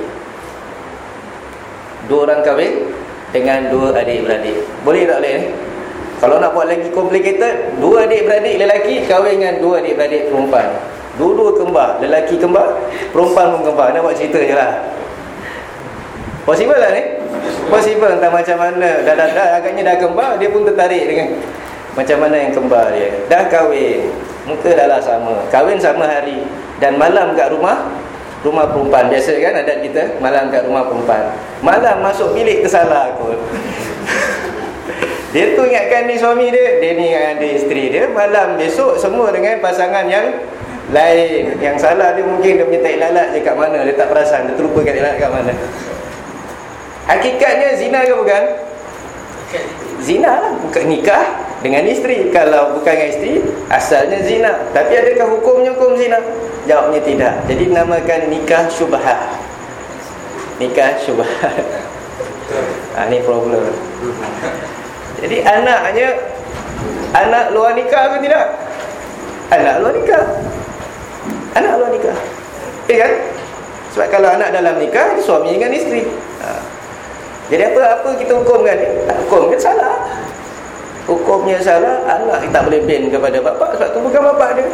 Dua orang kahwin dengan dua adik-beradik. Boleh tak boleh ni? Kalau nak buat lagi complicated, dua adik-beradik lelaki kahwin dengan dua adik-beradik perempuan. Dua-dua kembar, lelaki kembar, perempuan pun kembar. Nak buat cerita je lah. Possible lah ni? Possible. Entah macam mana, dah, dah, dah agaknya dah kembar, dia pun tertarik dengan macam mana yang kembar dia. Dah kahwin, muka dah lah sama, kahwin sama hari, dan malam kat rumah, rumah perempuan. Biasa kan adat kita, malam kat rumah perempuan. Malam masuk bilik tersalah kot. Dia tu ingatkan ni suami dia, dia ni ingatkan dia isteri dia. Malam besok semua dengan pasangan yang lain. Yang salah dia mungkin dia punya tai lalat je kat mana, dia tak perasan, dia terlupa kat lalat kat mana. Hakikatnya zina ke bukan? Zina lah, bukan nikah dengan isteri. Kalau bukan dengan isteri, asalnya zina. Tapi adakah hukumnya hukum zina? Jawabnya tidak. Jadi namakan nikah syubhat. Nikah syubhat. Ha, ni problem. Jadi anaknya Anak luar nikah ke tidak? Anak luar nikah. Anak luar nikah. Eh kan? Sebab kalau anak dalam nikah, suami dengan isteri. Ha. Jadi apa-apa kita hukumkan ni? Hukum kan salah. Hukumnya salah, anak tak boleh ban kepada bapa sebab tu bukan bapa dia.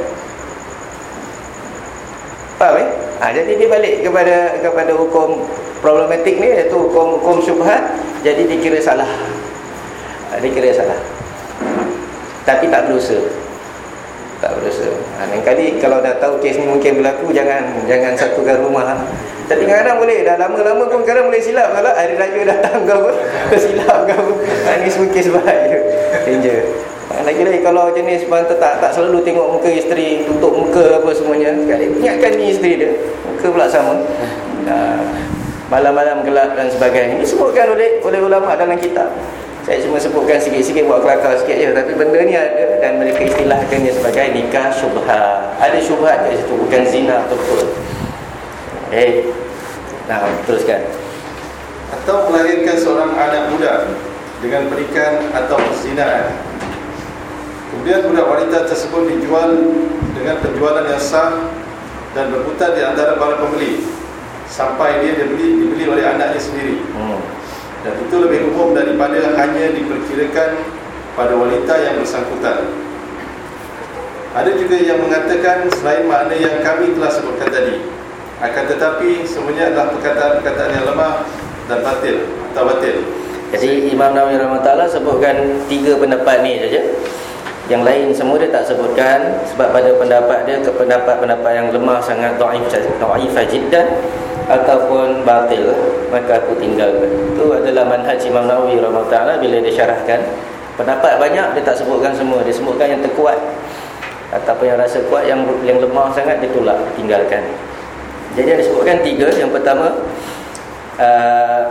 Faham eh? Ha, jadi dia balik kepada kepada hukum problematik ni, iaitu hukum hukum syubhat. Jadi dikira salah. Ha, dikira salah. Tapi tak berdosa. Tak berdosa. Ha, lain kali kalau dah tahu kes ni mungkin berlaku, jangan jangan satukan rumah. Tapi kadang-kadang boleh, dah lama-lama pun kadang boleh silap. Kalau hari raya datang ke apa, tersilap ke apa. Ha, ni semua kes bahaya. Danger. Ha, lagi-lagi kalau jenis bantu tak tak selalu tengok muka isteri, tutup muka apa semuanya. Sekali ingatkan ni isteri dia, muka pula sama. Ha, malam-malam gelap dan sebagainya. Ini sebutkan oleh oleh ulama dalam kitab. Saya cuma sebutkan sikit-sikit, buat kelakar sikit je. Tapi benda ni ada dan mereka istilahkannya sebagai nikah syubhat. Ada syubhat kat situ, bukan zina betul. Eh, nah teruskan. Atau melahirkan seorang anak muda dengan pernikahan atau perzinaan. Kemudian budak wanita tersebut dijual dengan penjualan yang sah dan berputar di antara para pembeli sampai dia dibeli, dibeli oleh anaknya sendiri. Hmm. Dan itu lebih umum daripada hanya diperkirakan pada wanita yang bersangkutan. Ada juga yang mengatakan selain makna yang kami telah sebutkan tadi. Akan tetapi semuanya adalah perkataan-perkataan yang lemah dan batil atau batil. Jadi Imam Nawawi rahimahullah sebutkan tiga pendapat ni saja. Yang lain semua dia tak sebutkan sebab pada pendapat dia ke pendapat-pendapat yang lemah sangat dhaif dhaif jiddan ataupun batil, maka aku tinggalkan. Itu adalah manhaj Imam Nawawi rahimahullah bila dia syarahkan. Pendapat banyak dia tak sebutkan semua, dia sebutkan yang terkuat ataupun yang rasa kuat, yang yang lemah sangat dia tolak, tinggalkan. Jadi dia sebutkan tiga. Yang pertama, uh,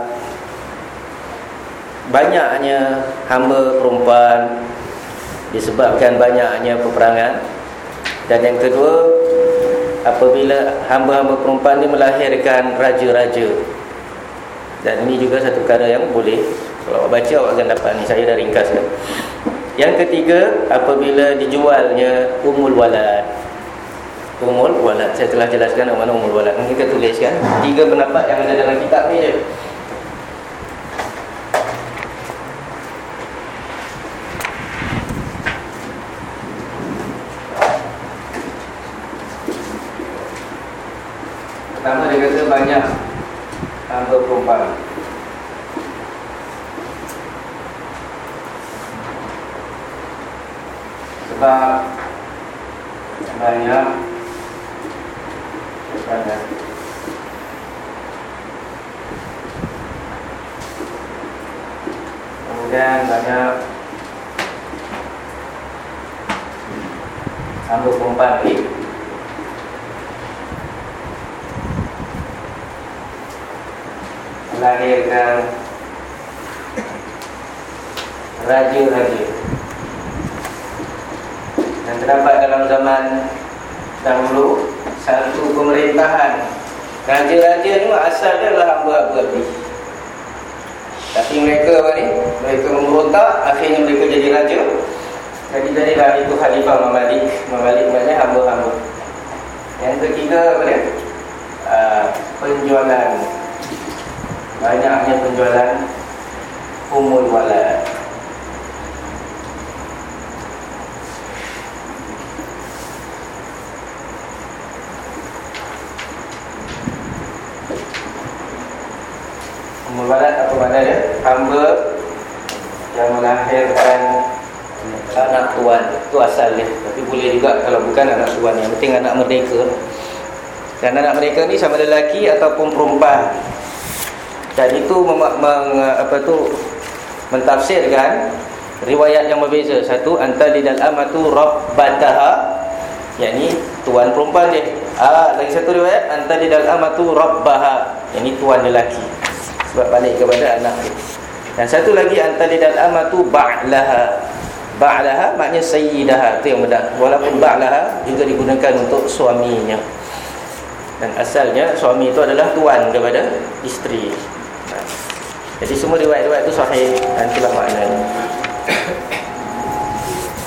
banyaknya hamba perempuan disebabkan banyaknya peperangan. Dan yang kedua, apabila hamba-hamba perempuan ni melahirkan raja-raja. Dan ini juga satu perkara yang boleh, kalau awak baca awak akan dapat ni, saya dah ringkaskan. Yang ketiga, apabila dijualnya umul walad. Umul walad, saya telah jelaskan mana umul walad. Kita tuliskan tiga pendapat yang ada dalam kitab ni je. Pertama dia kata banyak hamba perempuan. Sebab banyak banyak kemudian banyak hamba perempuan lagi. Melahirkan raja-raja. Dan terdapat dalam zaman dahulu satu pemerintahan raja-raja ni asal dia adalah hamba-hamba abdi. Tapi mereka apa ni? Mereka memberontak, akhirnya mereka jadi raja. Jadi jadilah itu khalifah mamalik. Mamalik maknanya hamba-hamba. Yang ketiga apa dia? Uh, penjualan. Banyaknya penjualan umul walad. Umul walad apa makna dia? Hamba yang melahirkan anak tuan. Itu asal dia. Tapi boleh juga kalau bukan anak tuan, yang penting anak merdeka. Dan anak mereka ni sama lelaki ataupun perempuan. Dan itu mem- meng, apa tu mentafsirkan riwayat yang berbeza. Satu, antalidal amatu rabbataha, yakni tuan perempuan dia. Ah, lagi satu riwayat antalidal amatu rabbaha, yakni tuan lelaki. Sebab balik kepada anak dia. Dan satu lagi antalidal amatu ba'laha. Ba'laha maknanya sayyidaha, itu yang benar. Walaupun ba'laha juga digunakan untuk suaminya. Dan asalnya suami itu adalah tuan kepada isteri. Jadi semua riwayat-riwayat itu sahih dan itulah maknanya.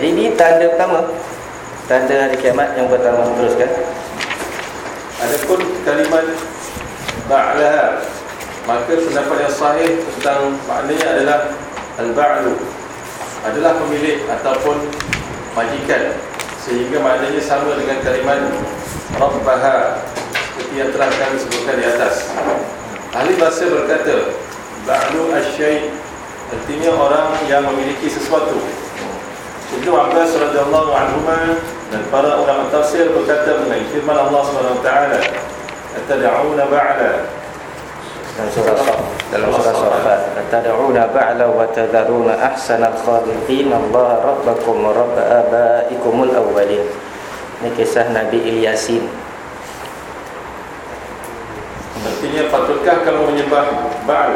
Jadi ini tanda pertama, tanda hari kiamat yang pertama. Teruskan. Adapun kalimat ba'laha, maka pendapat yang sahih tentang maknanya adalah al-ba'lu adalah pemilik ataupun majikan, sehingga maknanya sama dengan kalimat rabbaha seperti yang telah kami sebutkan di atas. Ahli bahasa berkata ba'lu asy-syai' artinya orang yang memiliki sesuatu. Ibnu Abbas radhiyallahu anhuma dan para ulama tafsir berkata mengenai firman Allah Subhanahu wa taala, "Atad'una ba'la." Dalam surah dalam surah Saffat, "Atad'una ba'la wa tadharuna ahsanal khaliqin, Allah rabbakum wa rabb abaikumul awwalin." Ini kisah Nabi Ilyasin. Artinya, patutkah kamu menyembah Ba'al?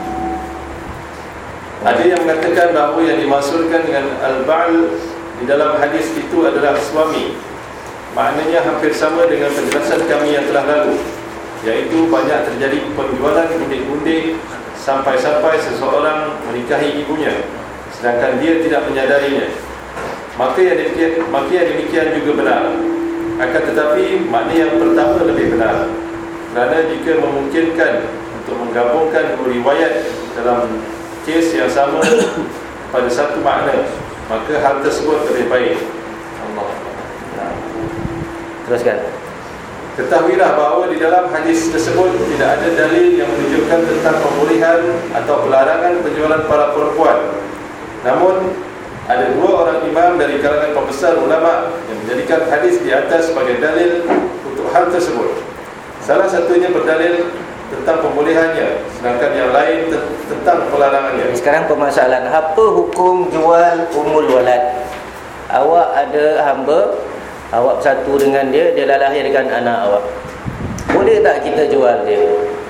Ada yang mengatakan bahawa yang dimaksudkan dengan Al-Ba'al di dalam hadis itu adalah suami. Maknanya hampir sama dengan penjelasan kami yang telah lalu, iaitu banyak terjadi penjualan gundik-gundik sampai-sampai seseorang menikahi ibunya sedangkan dia tidak menyadarinya. Maka yang demikian, maka yang demikian juga benar. Akan tetapi makna yang pertama lebih benar, kerana jika memungkinkan untuk menggabungkan dua riwayat dalam kes yang sama pada satu makna, maka hal tersebut lebih baik. Allah. Teruskan. Ketahuilah bahawa di dalam hadis tersebut tidak ada dalil yang menunjukkan tentang pembolehan atau pelarangan penjualan para perempuan. Namun ada dua orang imam dari kalangan pembesar ulama yang menjadikan hadis di atas sebagai dalil untuk hal tersebut. Salah satunya berdalil tentang pembolehannya, sedangkan yang lain tentang pelarangannya. Sekarang permasalahan, apa hukum jual umul walad? Awak ada hamba, awak bersatu dengan dia, dia dah lahirkan anak awak. Boleh tak kita jual dia?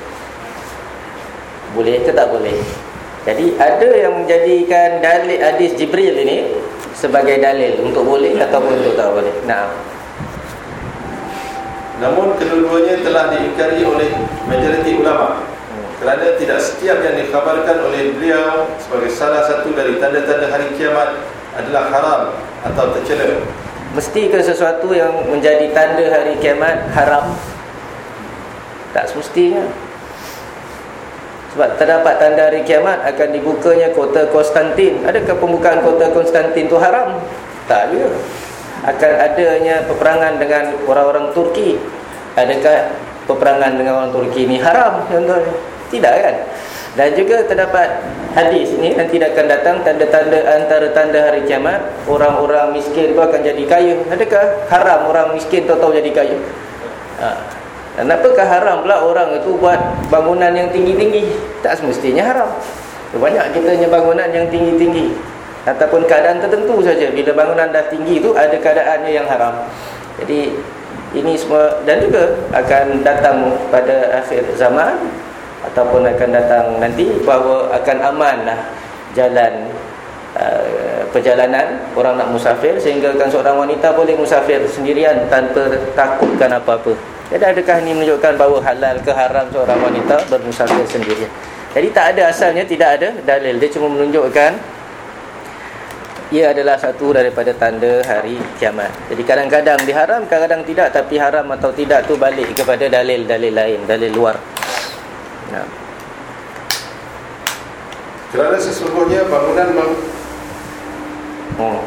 Boleh ke tak boleh? Jadi ada yang menjadikan dalil hadis Jibril ini sebagai dalil untuk boleh ataupun untuk tak boleh. Nah, namun kedua-duanya telah diingkari oleh majoriti ulama, kerana tidak setiap yang dikhabarkan oleh beliau sebagai salah satu dari tanda-tanda hari kiamat adalah haram atau tercela. Mesti ke sesuatu yang menjadi tanda hari kiamat haram? Tak semestinya. Sebab terdapat tanda hari kiamat akan dibukanya kota Konstantin. Adakah pembukaan kota Konstantin itu haram? Tak juga. Akan adanya peperangan dengan orang-orang Turki. Adakah peperangan dengan orang Turki ini haram? Contohnya tidak, kan? Dan juga terdapat hadis ni nanti akan datang tanda-tanda antara tanda hari kiamat, orang-orang miskin tu akan jadi kaya. Adakah haram orang miskin tahu-tahu jadi kaya? Ha. Dan apakah haram pula orang itu buat bangunan yang tinggi-tinggi? Tak semestinya haram. Banyak kita punya bangunan yang tinggi-tinggi, ataupun keadaan tertentu saja. Bila bangunan dah tinggi itu ada keadaannya yang haram. Jadi ini semua, dan juga akan datang pada akhir zaman ataupun akan datang nanti bahawa akan amanlah jalan uh, perjalanan orang nak musafir, sehingga kan seorang wanita boleh musafir sendirian tanpa takutkan apa-apa. Jadi adakah ini menunjukkan bahawa halal ke haram seorang wanita bermusafir sendirian? Jadi tak ada, asalnya tidak ada dalil. Dia cuma menunjukkan ia adalah satu daripada tanda hari kiamat. Jadi kadang-kadang diharam, kadang-kadang tidak. Tapi haram atau tidak tu balik kepada dalil-dalil lain, dalil luar. Nah. Kerana sesungguhnya bangunan bang hmm.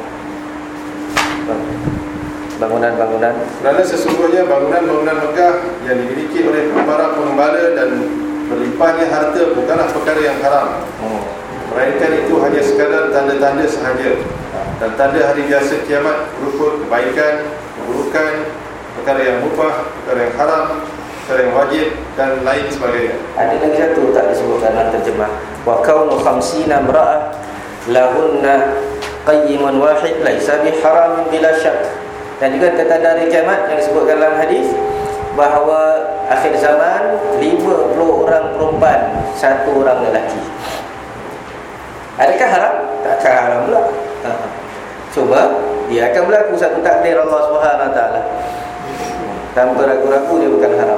bangunan-bangunan kerana sesungguhnya bangunan-bangunan Mekah yang dimiliki oleh para pengembala dan berlimpahnya harta bukanlah perkara yang haram. Hmm. Melainkan itu hanya sekadar tanda-tanda sahaja. Dan tanda hari biasa kiamat berupa kebaikan, keburukan, perkara yang mubah, perkara yang haram, perkara yang wajib dan lain sebagainya. Ada lagi satu tak disebutkan dalam terjemah. Wa kaunu khamsina imra'ah lahunna qayyimun wahid laisa biharamin bila syak. Dan juga tanda hari kiamat yang disebutkan dalam hadis bahawa akhir zaman lima puluh orang perempuan, satu orang lelaki. Adakah haram? Takkan haram pula. Ha. Cuma dia akan berlaku satu takdir Allah Subhanahu Wa Taala. Tanpa ragu-ragu dia bukan haram.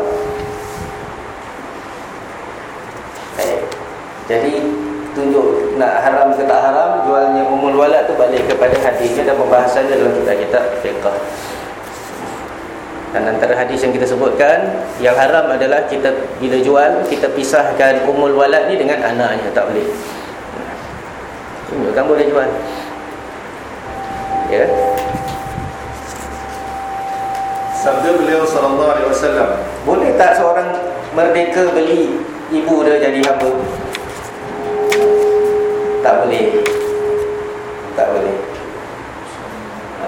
Eh, jadi tunjuk nak haram ke tak haram jualnya umul walad tu balik kepada hadisnya dan pembahasannya dalam kitab-kitab fiqh. Dan antara hadis yang kita sebutkan, yang haram adalah kita bila jual, kita pisahkan umul walad ni dengan anaknya, tak boleh. Tunjukkan boleh jual. Ya. Sabda beliau sallallahu alaihi wasallam, boleh tak seorang merdeka beli ibu dia jadi hamba? Tak boleh. Tak boleh. Ha.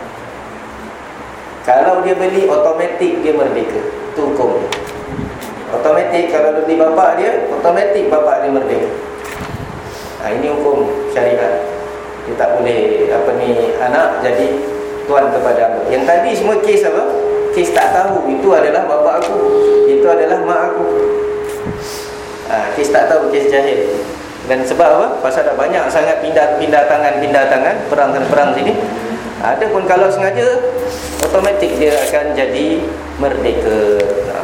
Kalau dia beli, automatik dia merdeka. Itu hukum. Automatik kalau dia beli bapak dia, automatik bapak dia merdeka. Ha, ini hukum syariat. Dia tak boleh apa ni anak jadi tuan kepada hamba. Yang tadi semua kes apa? Kes tak tahu. Itu adalah bapak aku, itu adalah mak aku. Ha, kes tak tahu, kes jahil. Dan sebab apa? Pasal ada banyak sangat pindah-pindah tangan, pindah tangan, perang-perang sini. Ada pun kalau sengaja, automatik dia akan jadi merdeka.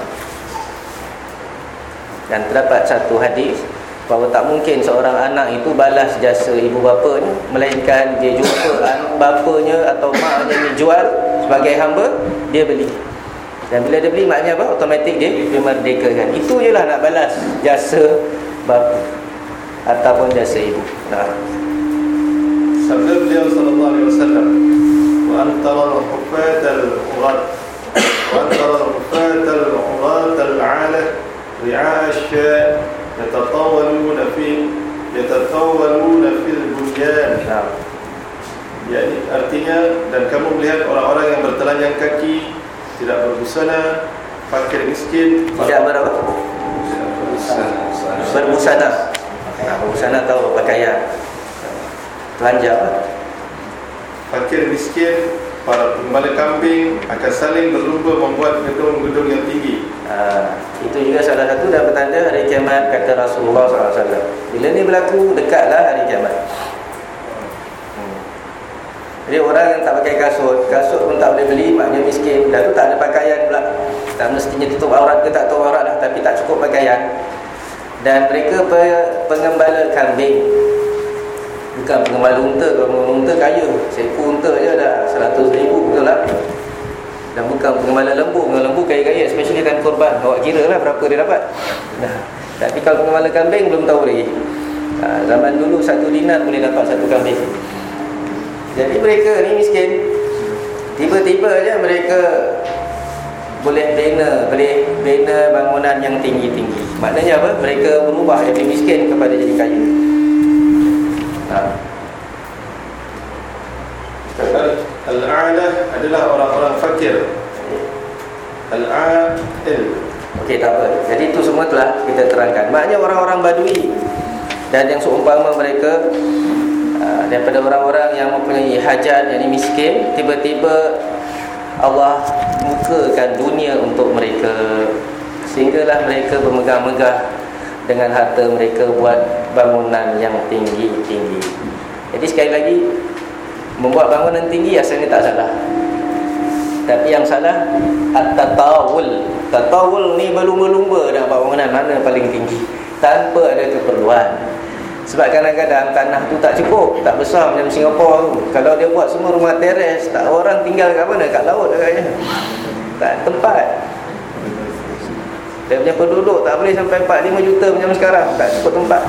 Dan terdapat satu hadis bahawa tak mungkin seorang anak itu balas jasa ibu bapanya, melainkan dia jumpa bapanya atau maknya ni jual sebagai hamba, dia beli. Dan bila dia beli, maknanya apa? Automatik dia dimerdekakan. Itu je lah nak balas jasa bapa ataupun jasa ibu. Nah. Sabda beliau sallallahu alaihi wasallam, wa antara al-hufat al-urat wa antara al-hufat al-urat al-'ala ri'a asy-sya' yatatawaluna fi yatatawaluna fil bunyan. Nah. Yani artinya, dan kamu melihat orang-orang yang bertelanjang kaki, tidak berbusana, fakir miskin, tidak berapa? Berbusana. Nah, berbusana tahu pakaian. Telanjang apa? Fakir miskin, para pengembala kambing akan saling berlumba membuat gedung-gedung yang tinggi. Ha, itu juga salah satu dan petanda hari kiamat, kata Rasulullah sallallahu alaihi wasallam. Bila ni berlaku, dekatlah hari kiamat. hmm. Jadi orang yang tak pakai kasut, kasut pun tak boleh beli, maknanya miskin. Dah tu tak ada pakaian pula. Tak mestinya tutup aurat ke tak tutup aurat lah, tapi tak cukup pakaian. Dan mereka pengembala kambing, bukan pengembala unta. Kalau pengembala unta kaya, seekor unta je dah seratus ribu, betul lah. Dan bukan pengembala lembu. Pengembala lembu kaya-kaya, especially time korban. Awak kira lah berapa dia dapat. Nah, tapi kalau pengembala kambing belum tahu lagi. Ha, zaman dulu satu dinar boleh dapat satu kambing. Jadi mereka ni miskin. Tiba-tiba je mereka boleh bina, boleh bina bangunan yang tinggi-tinggi. Maknanya apa? Mereka berubah dari miskin kepada jadi kaya. Ha. Al-a'la adalah orang-orang fakir. Al-a'il. Okey, tak apa. Jadi itu semua telah kita terangkan. Maknanya orang-orang badui dan yang seumpama mereka, uh, daripada orang-orang yang mempunyai hajat, yang miskin, tiba-tiba Allah bukakan dunia untuk mereka, sehinggalah mereka bermegah-megah dengan harta mereka buat bangunan yang tinggi-tinggi. Jadi sekali lagi, membuat bangunan tinggi asalnya tak salah, tapi yang salah at-tatawul. Tatawul ni berlumba-lumba nak buat bangunan mana paling tinggi tanpa ada keperluan. Sebab kadang-kadang tanah tu tak cukup, tak besar macam Singapura tu. Kalau dia buat semua rumah teres, tak orang tinggal kat mana? Kat laut agaknya. Tak tempat. Dia punya penduduk tak boleh sampai empat lima juta macam sekarang, tak cukup tempat.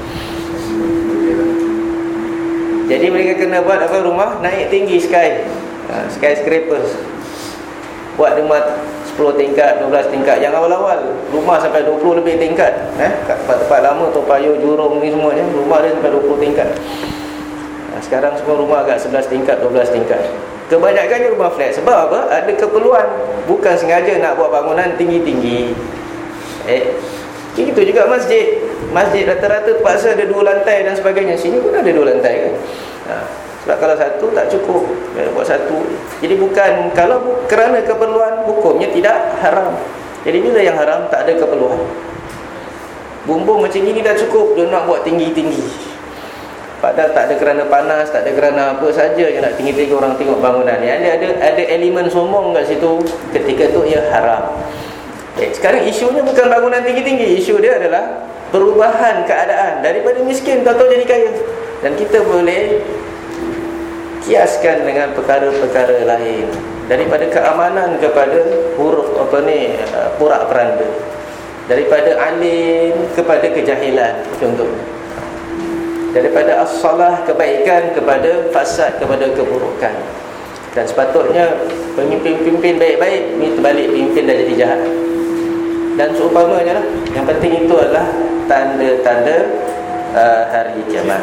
Jadi mereka kena buat apa? Rumah naik tinggi, sky ha, skyscrapers. Buat rumah sepuluh tingkat, dua belas tingkat. Yang awal-awal rumah sampai dua puluh lebih tingkat, eh? Kat tempat-tempat lama, Toa Payoh, Jurong ni semuanya, rumah dia sampai dua puluh tingkat. ha, Sekarang semua rumah agak sebelas tingkat, dua belas tingkat. Kebanyakannya rumah flat. Sebab apa? Ada keperluan. Bukan sengaja nak buat bangunan tinggi-tinggi. Eh, itu juga masjid. Masjid rata-rata terpaksa ada dua lantai dan sebagainya. Sini pun ada dua lantai kan. Ha, sebab kalau satu tak cukup, ya, buat satu. Jadi bukan, kalau bu, kerana keperluan, hukumnya tidak haram. Jadi bila yang haram, tak ada keperluan. Bumbung macam ini dah cukup, dia nak buat tinggi-tinggi. Padahal tak ada kerana panas, tak ada kerana apa saja yang nak tinggi-tinggi orang tengok bangunan ni. Ada ada ada elemen sombong kat situ. Ketika tu ia haram. Okay, sekarang isunya bukan bangunan tinggi-tinggi. Isu dia adalah perubahan keadaan daripada miskin tahu-tahu jadi kaya. Dan kita boleh kiaskan dengan perkara-perkara lain, daripada keamanan kepada huruf apa ni porak peranda, daripada alim kepada kejahilan contohnya, daripada as-salah kebaikan kepada fasad, kepada keburukan. Dan sepatutnya pemimpin-pemimpin baik-baik ni terbalik, pemimpin dah jadi jahat. Dan seumpamanya lah, yang penting itu adalah tanda-tanda uh, hari kiamat.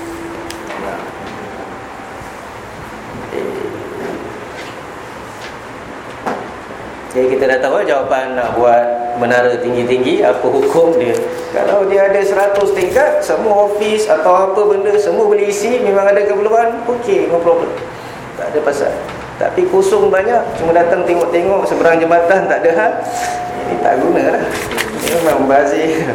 Jadi kita dah tahu jawapan nak buat menara tinggi-tinggi, apa hukum dia. Kalau dia ada seratus tingkat, semua ofis atau apa benda semua boleh isi, memang ada keperluan, okey, no problem, tak ada pasal. Tapi kosong banyak, cuma datang tengok-tengok seberang jambatan, tak ada hal, ini tak guna lah. Ini memang membazir.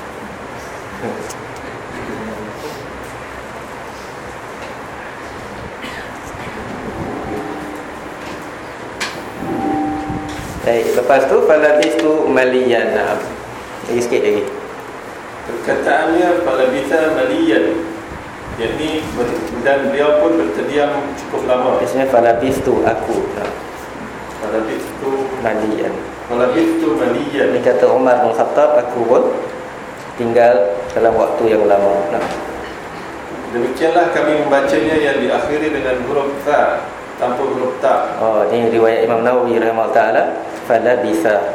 Baik, lepas tu falabis tu maliyan. Lagi sikit lagi. Perkataannya falabisa maliyan, yakni dan beliau pun berterdiam cukup lama. Biasanya falabis tu aku. Falabis tu maliyan. Falabis tu maliyan. Ini kata Umar bin Khattab, aku pun tinggal dalam waktu yang lama. Nah. Demikianlah kami membacanya yang diakhiri dengan huruf ta tanpa huruf ta. Oh, ini riwayat Imam Nawawi rahimahullah taala, falabisa.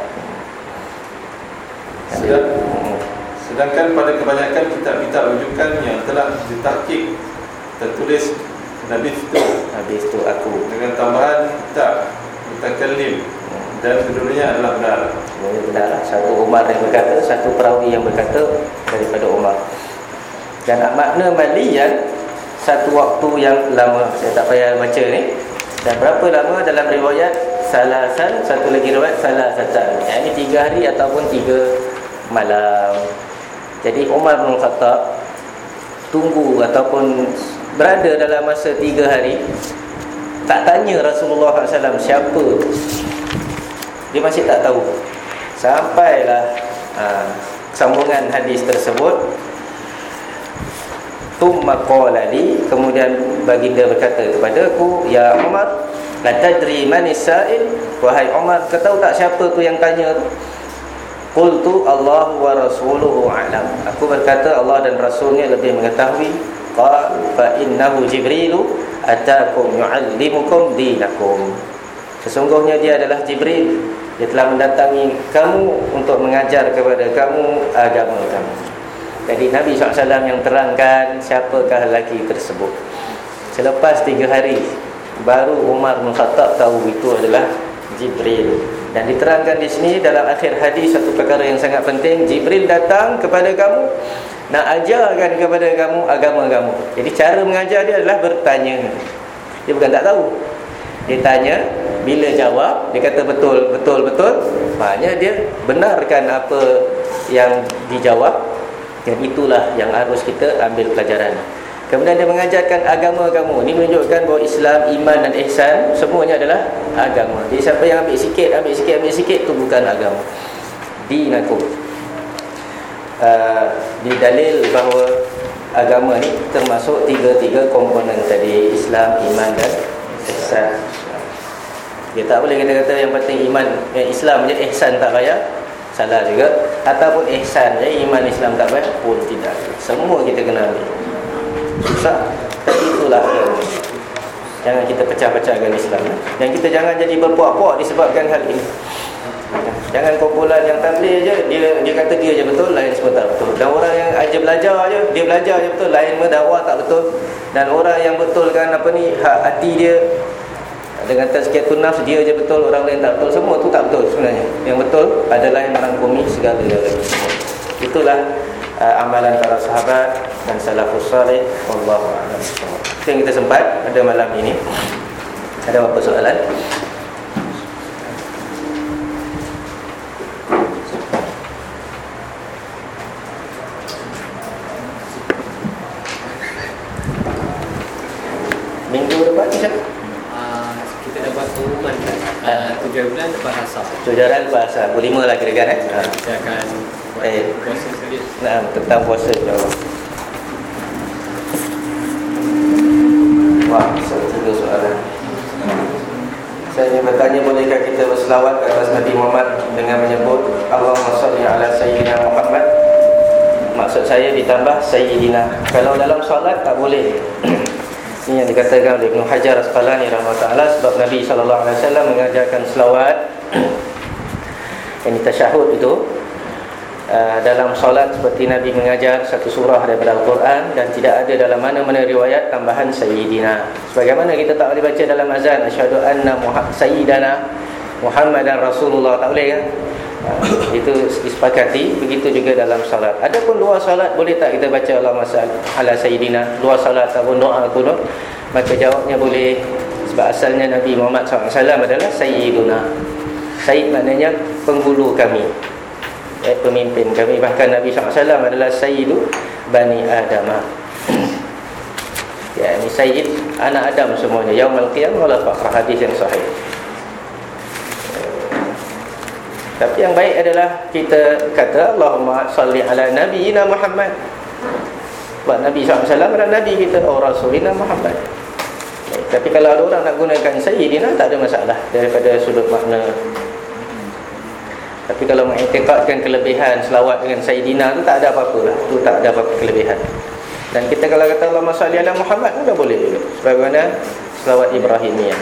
Sedang, sedangkan pada kebanyakan kitab-kitab rujukan yang telah ditahqiq tertulis habis tu, habis tu aku dengan tambahan tak mutakallim, dan keduanya adalah benar. Ini benar. Satu Umar yang berkata, satu perawi yang berkata daripada Umar. Dan makna maliyan, satu waktu yang lama. Saya tak payah baca ni. Dan berapa lama dalam riwayat salasan, satu lagi riwayat salasatan, yang ini tiga hari ataupun tiga malam. Jadi Umar bin Khattab tunggu ataupun berada dalam masa tiga hari, tak tanya Rasulullah sallallahu alaihi wasallam siapa, dia masih tak tahu. Sampailah ha, sambungan hadis tersebut, thumma qala li, kemudian baginda berkata kepadaku, ya Umar, la tadri man as-sa'il, wahai Umar, kau tahu tak siapa tu yang tanya tu? Qultu Allah wa rasuluhu a'lam, aku berkata Allah dan Rasulnya lebih mengetahui. Qala fa innahu Jibrilu atakum yu'allimukum dinakum, sesungguhnya dia adalah Jibril, dia telah mendatangi kamu untuk mengajar kepada kamu agama kamu. Jadi Nabi sallallahu alaihi wasallam yang terangkan siapakah lelaki tersebut. Selepas tiga hari baru Umar bin Khattab tahu itu adalah Jibril. Dan diterangkan di sini dalam akhir hadis satu perkara yang sangat penting. Jibril datang kepada kamu, nak ajarkan kepada kamu agama kamu. Jadi cara mengajar dia adalah bertanya. Dia bukan tak tahu, dia tanya, bila jawab dia kata betul, betul, betul, maknanya dia benarkan apa yang dijawab. Dan itulah yang harus kita ambil pelajaran. Kemudian dia mengajarkan agama kamu. Ini menunjukkan bahawa Islam, iman dan ihsan semuanya adalah agama. Jadi siapa yang ambil sikit, ambil sikit, ambil sikit, itu bukan agama. Dinakum. Uh, di dalil bahawa agama ni termasuk tiga-tiga komponen tadi, Islam, iman dan ihsan. Dia tak boleh kata-kata yang penting iman, eh, Islam je, ihsan tak payah, salah juga. Ataupun ihsan je, iman Islam tak payah, pun tidak. Semua kita kena ambil. Susah, tapi itulah agama. Jangan kita pecah-pecahkan Islam, dan kita jangan jadi berpuak-puak disebabkan hal ini. Jangan kumpulan yang tabligh je, dia dia kata dia je betul, lain semua tak betul. Dan orang yang aja belajar je, dia belajar je betul, lain mendakwah tak betul. Dan orang yang betulkan apa ni, hak hati dia dengan tazkiyatun nafs, dia je betul, orang lain tak betul. Semua tu tak betul sebenarnya. Yang betul adalah yang merangkumi segala-galanya. Itulah uh, amalan para sahabat dan salafus salih. Wallahu a'lam. Itu yang kita sempat pada malam ini. Ada apa soalan? Minggu depan macam uh, kita dapat pengumuman kan uh, tujuh bulan lepas asal. tujuh hari lepas asal. Pukul lima lah kira-kira eh. Ha. Kita akan buat Eh. puasa sekali. Nah, tentang puasa insya-Allah. Wah, Tiga soalan. Saya ingin bertanya, bolehkah kita berselawat ke atas Nabi Muhammad dengan menyebut Allahumma salli ala Sayyidina Muhammad? Maksud saya ditambah Sayyidina. Kalau dalam solat tak boleh. Ini yang dikatakan oleh Ibn Hajar Asqalani rahimahullah, sebab Nabi sallallahu alaihi wasallam mengajarkan selawat yang tasyahud itu uh, dalam solat seperti Nabi mengajar satu surah daripada Al-Quran, dan tidak ada dalam mana-mana riwayat tambahan Sayyidina. Sebagaimana kita tak boleh baca dalam azan asyhadu anna Muhammad Sayyidana Muhammadan Rasulullah, tak boleh kan? Uh, itu disepakati. Begitu juga dalam salat. Adapun luar salat, boleh tak kita baca Allahumma salli ala Sayyidina luar salat ataupun doa kunut? Maka jawabnya boleh, sebab asalnya Nabi Muhammad sallallahu alaihi wasallam adalah Sayyiduna. Sayyid maknanya penghulu kami, eh, pemimpin kami. Bahkan Nabi sallallahu alaihi wasallam adalah Sayyidu Bani Adam. Ya, ini Sayyid anak Adam semuanya. Yaumul qiyamah wala fakhr, hadis yang sahih. Tapi yang baik adalah kita kata Allahumma salli ala Nabiina Muhammad. Sebab Nabi sallallahu alaihi wasallam adalah Nabi kita, oh Rasulina Muhammad. Tapi kalau ada orang nak gunakan Sayyidina, tak ada masalah daripada sudut makna. Tapi kalau mengiktikadkan kelebihan selawat dengan Sayyidina tu, tak ada apa-apa lah. Itu tak ada apa-apa kelebihan. Dan kita kalau kata Allahumma salli ala Muhammad pun dah boleh juga, sebagaimana selawat Ibrahimiyah.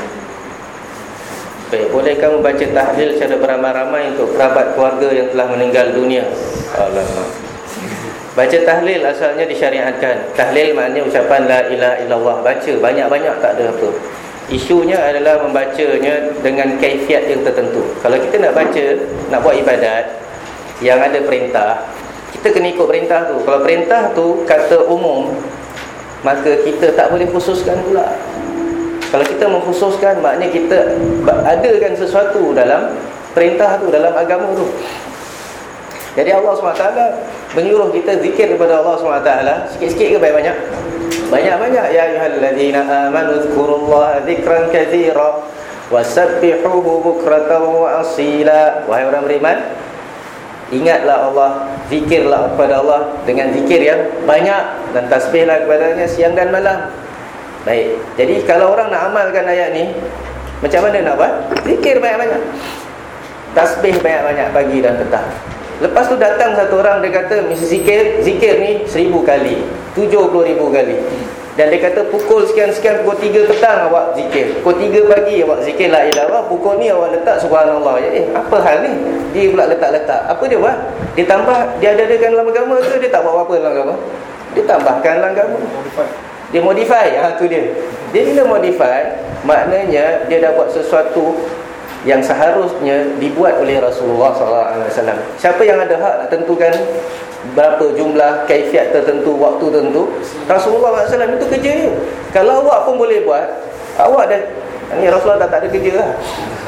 Baik, bolehkah membaca tahlil secara beramai-ramai untuk kerabat keluarga yang telah meninggal dunia? Alamak. Baca tahlil asalnya disyariatkan. Tahlil maknanya ucapan la ilaha illallah. Baca banyak-banyak, tak ada apa. Isunya adalah membacanya dengan kaifiat yang tertentu. Kalau kita nak baca, nak buat ibadat yang ada perintah, kita kena ikut perintah tu. Kalau perintah tu kata umum, maka kita tak boleh khususkan pula. Kalau kita mengkhususkan, maknanya kita adakan sesuatu dalam perintah tu, dalam agama tu. Jadi Allah subhanahu wa taala menyuruh kita zikir kepada Allah subhanahu wa taala sikit-sikit ke banyak-banyak? Banyak-banyak. Ya ayyuhallazina amanu dzkurullaha dzikran katsira wasabbihuhu bukratan wa asila. Wahai orang beriman, ingatlah Allah, zikirlah kepada Allah dengan zikir yang banyak, dan tasbihlah kepadanya siang dan malam. Baik, jadi kalau orang nak amalkan ayat ni, macam mana nak buat? Zikir banyak-banyak, tasbih banyak-banyak pagi dan petang. Lepas tu datang satu orang, dia kata mesti zikir, zikir ni seribu kali, tujuh puluh ribu kali. Dan dia kata pukul sekian-sekian, pukul tiga petang awak zikir, pukul tiga pagi awak zikir la ilaha illallah, pukul ni awak letak subhanallah. Eh, apa hal ni? Dia pula letak-letak. Apa dia buat? Dia tambah, dia ada-adakan dalam agama ke dia tak buat apa dalam agama? Dia tambahkan dalam agama. Dia modify, ha, tu dia. Dia bila modify, maknanya dia dah buat sesuatu yang seharusnya dibuat oleh Rasulullah sallallahu alaihi wasallam. Siapa yang ada hak nak tentukan berapa jumlah, kaifiat tertentu, waktu tertentu? Rasulullah sallallahu alaihi wasallam. Itu kerja dia. Kalau awak pun boleh buat, awak dah, ni Rasulullah dah tak ada kerja lah.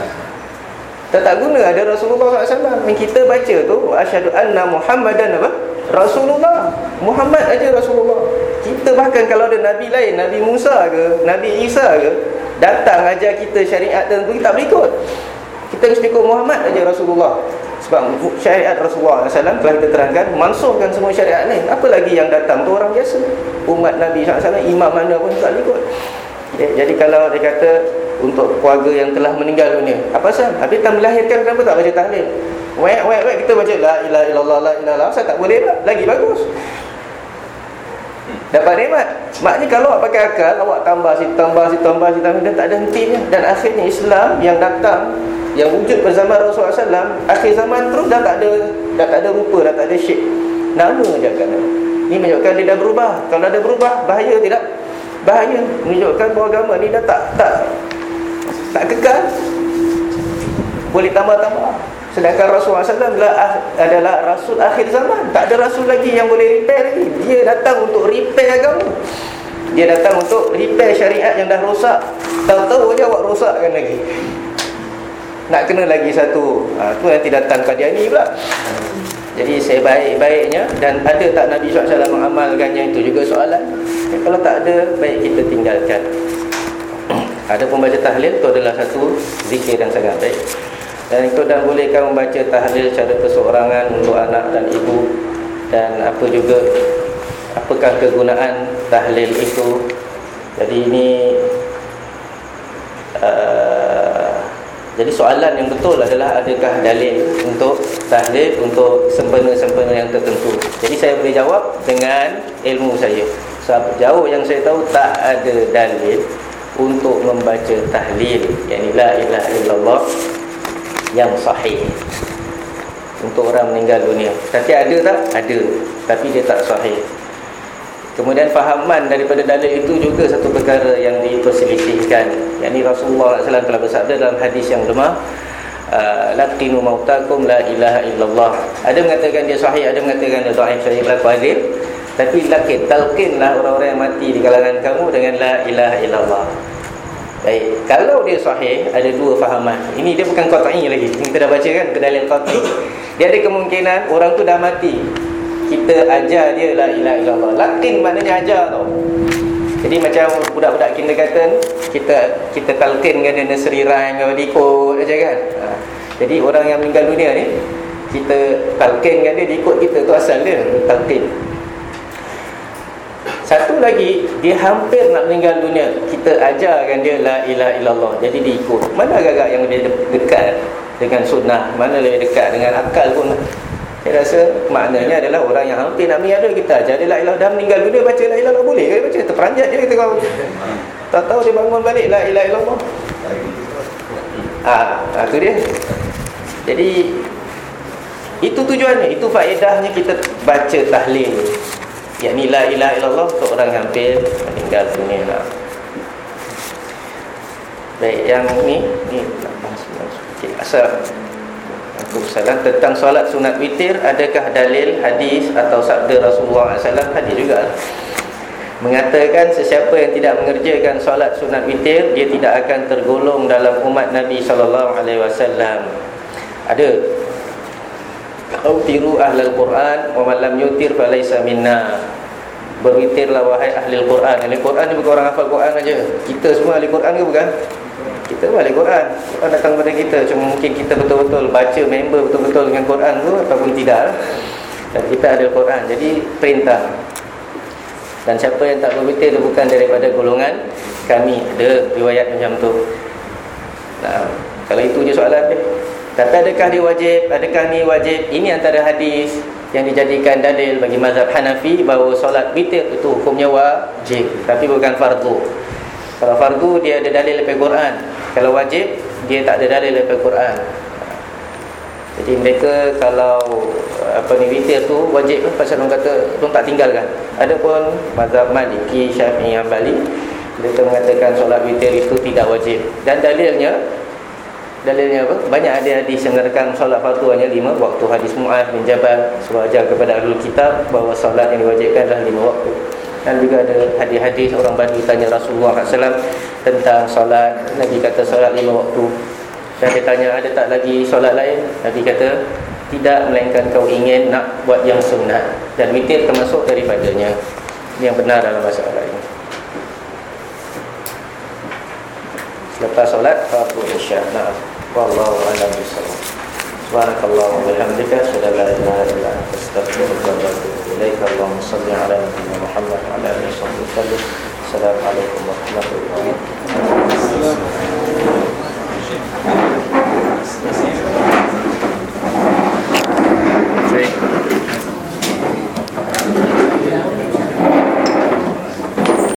Tak tak guna ada Rasulullah sallallahu alaihi wasallam. Yang kita baca tu asyhadu anna Muhammadan apa? Rasulullah. Muhammad aja Rasulullah. Kita bahkan kalau ada Nabi lain, Nabi Musa ke, Nabi Isa ke, datang ajar kita syariat tertentu, kita tak boleh ikut. Kita mesti ikut Muhammad aja Rasulullah. Sebab syariat Rasulullah sallallahu alaihi wasallam telah kita terangkan mansuhkan semua syariat lain. Apa lagi yang datang tu orang biasa. Umat Nabi sallallahu alaihi wasallam, imam mana pun tak boleh ikut. Ya, jadi kalau dia kata untuk keluarga yang telah meninggal dunia, apa pasal? Habis tak melahirkan, kenapa tak baca tahlil? Wek wek wek kita baca la ilaha illallah la ilaha illallah, saya tak boleh tak? Lagi bagus. Dapat nikmat. Maknanya kalau awak pakai akal, awak tambah si tambah si tambah si tambah, dan tak ada hentinya. Dan akhirnya Islam yang datang, yang wujud bersama Rasulullah sallallahu alaihi wasallam, akhir zaman terus dah tak ada, dah tak ada rupa, dah tak ada shape. Nama je kan. Ini menunjukkan dia dah berubah. Kalau dah berubah, bahaya tidak? Bahaya. Menunjukkan bahawa agama ni dah tak tak tak kekal. Boleh tambah-tambah. Sedangkan Rasulullah sallallahu alaihi wasallam adalah Rasul akhir zaman. Tak ada Rasul lagi yang boleh repair lagi. Dia datang untuk repair agama. Dia datang untuk repair syariat yang dah rosak. Tahu-tahu je awak rosakkan lagi. Nak kena lagi satu, ha, tu nanti datang Qadiani pula. Jadi sebaik-baiknya, dan ada tak Nabi sallallahu alaihi wasallam mengamalkannya, itu juga soalan. Ya, kalau tak ada, baik kita tinggalkan. Ada pembaca tahlil, itu adalah satu zikir yang sangat baik. Dan itu, dan bolehkah membaca tahlil secara perseorangan untuk anak dan ibu? Dan apa juga, apakah kegunaan tahlil itu? Jadi ini uh, Jadi soalan yang betul adalah adakah dalil untuk tahlil untuk sempena-sempena yang tertentu. Jadi saya boleh jawab dengan ilmu saya. Sebab jauh yang saya tahu tak ada dalil untuk membaca tahlil, yakni la ilaha illallah yang sahih untuk orang meninggal dunia. Tapi ada tak? Ada, tapi dia tak sahih. Kemudian fahaman daripada dalil itu juga satu perkara yang diperselisihkan. Yakni Rasulullah sallallahu alaihi wasallam telah bersabda dalam hadis yang lemah, laqinu mautakum la ilaha illallah. Ada mengatakan dia sahih, ada mengatakan dia dhaif. Saya berlaku adil, tapi lakin talqinlah orang-orang yang mati di kalangan kamu dengan la ilaha illallah. Baik, kalau dia sahih, ada dua fahaman. Ini dia bukan qat'i lagi. Kita dah baca kan dalil qat'i. Dia ada kemungkinan orang tu dah mati, kita ajar dia la ilaha illallah. Lakin maknanya ajar tau. Jadi macam budak-budak kindergarten, kita kita talqinkan dia nursery rhyme kalau diikut aja kan. Ha. Jadi orang yang meninggal dunia ni, kita talqinkan dia, dia ikut kita, tu asal dia talqin. Satu lagi, dia hampir nak meninggal dunia, kita ajarkan dia la ilaha illallah, jadi dia ikut. Mana agak-agak yang dia dekat dengan sunnah, mana lebih dekat dengan akal pun. Saya rasa maknanya adalah orang yang hampir nak meninggal dunia, kita ajar dia la ilaha, dah meninggal dunia baca la ilaha, boleh ke baca? Terperanjat je kita kau. Tak tahu dia bangun balik la ilaha illallah. Ah, ha, tu dia. Jadi itu tujuannya, itu faedahnya kita baca tahlil. Yakni la ilaha illallah untuk orang hampir meninggal dunia. Nah. Baik, yang ni ni okay, asal Waalaikumsalam. Tentang solat sunat witir, adakah dalil hadis atau sabda Rasulullah sallallahu alaihi wasallam? Hadis juga mengatakan sesiapa yang tidak mengerjakan solat sunat witir, dia tidak akan tergolong dalam umat Nabi sallallahu alaihi wasallam. Ada autiru ahlul Quran wa man lam yutir falaysa minna. Berwitirlah wahai ahli Al-Quran. Ahli Al-Quran ni bukan orang hafal Quran aja. Kita semua ahli Quran ke bukan? Kita pun ahli Quran. Quran datang kepada kita. Cuma mungkin kita betul-betul baca, member betul-betul dengan Quran tu ataupun tidak. Dan kita ahli Al-Quran. Jadi perintah. Dan siapa yang tak berwitir dia bukan daripada golongan kami. Ada riwayat macam tu. Nah, kalau itu je soalan dia. Tapi adakah dia wajib? Adakah ni wajib? Ini antara hadis yang dijadikan dalil bagi mazhab Hanafi bahawa solat witir itu hukumnya wajib, tapi bukan fardu. Kalau fardu dia ada dalil daripada Quran. Kalau wajib dia tak ada dalil daripada Quran. Jadi mereka kalau apa ni witir tu wajib tu pasal orang kata orang tak tinggalkan. Adapun mazhab Maliki, Syafi'i, Hanbali, mereka mengatakan solat witir itu tidak wajib. Dan dalilnya Dalilnya apa? Banyak ada hadis yang mengatakan solat fardu hanya lima waktu. Hadis Mu'adz bin Jabal suruh ajar kepada ahlul kitab bahawa solat yang diwajibkan adalah lima waktu. Dan juga ada hadis-hadis orang Badui tanya Rasulullah sallallahu alaihi wasallam tentang solat. Nabi kata solat lima waktu. Dan dia tanya ada tak lagi solat lain? Nabi kata tidak, melainkan kau ingin nak buat yang sunat. Dan witir termasuk daripadanya. Ini yang benar dalam masalah ini. Selepas solat fardu isya. Nah, wallahu a'lam bishawab. Subhanakallahumma wa bihamdika, asyhadu an la ilaha illa anta, astaghfiruka wa atubu ilaik. Allahumma shalli ala nabiyyina Muhammad wa ala alihi wa sahbihi wasallam. Assalamualaikum warahmatullahi wabarakatuh.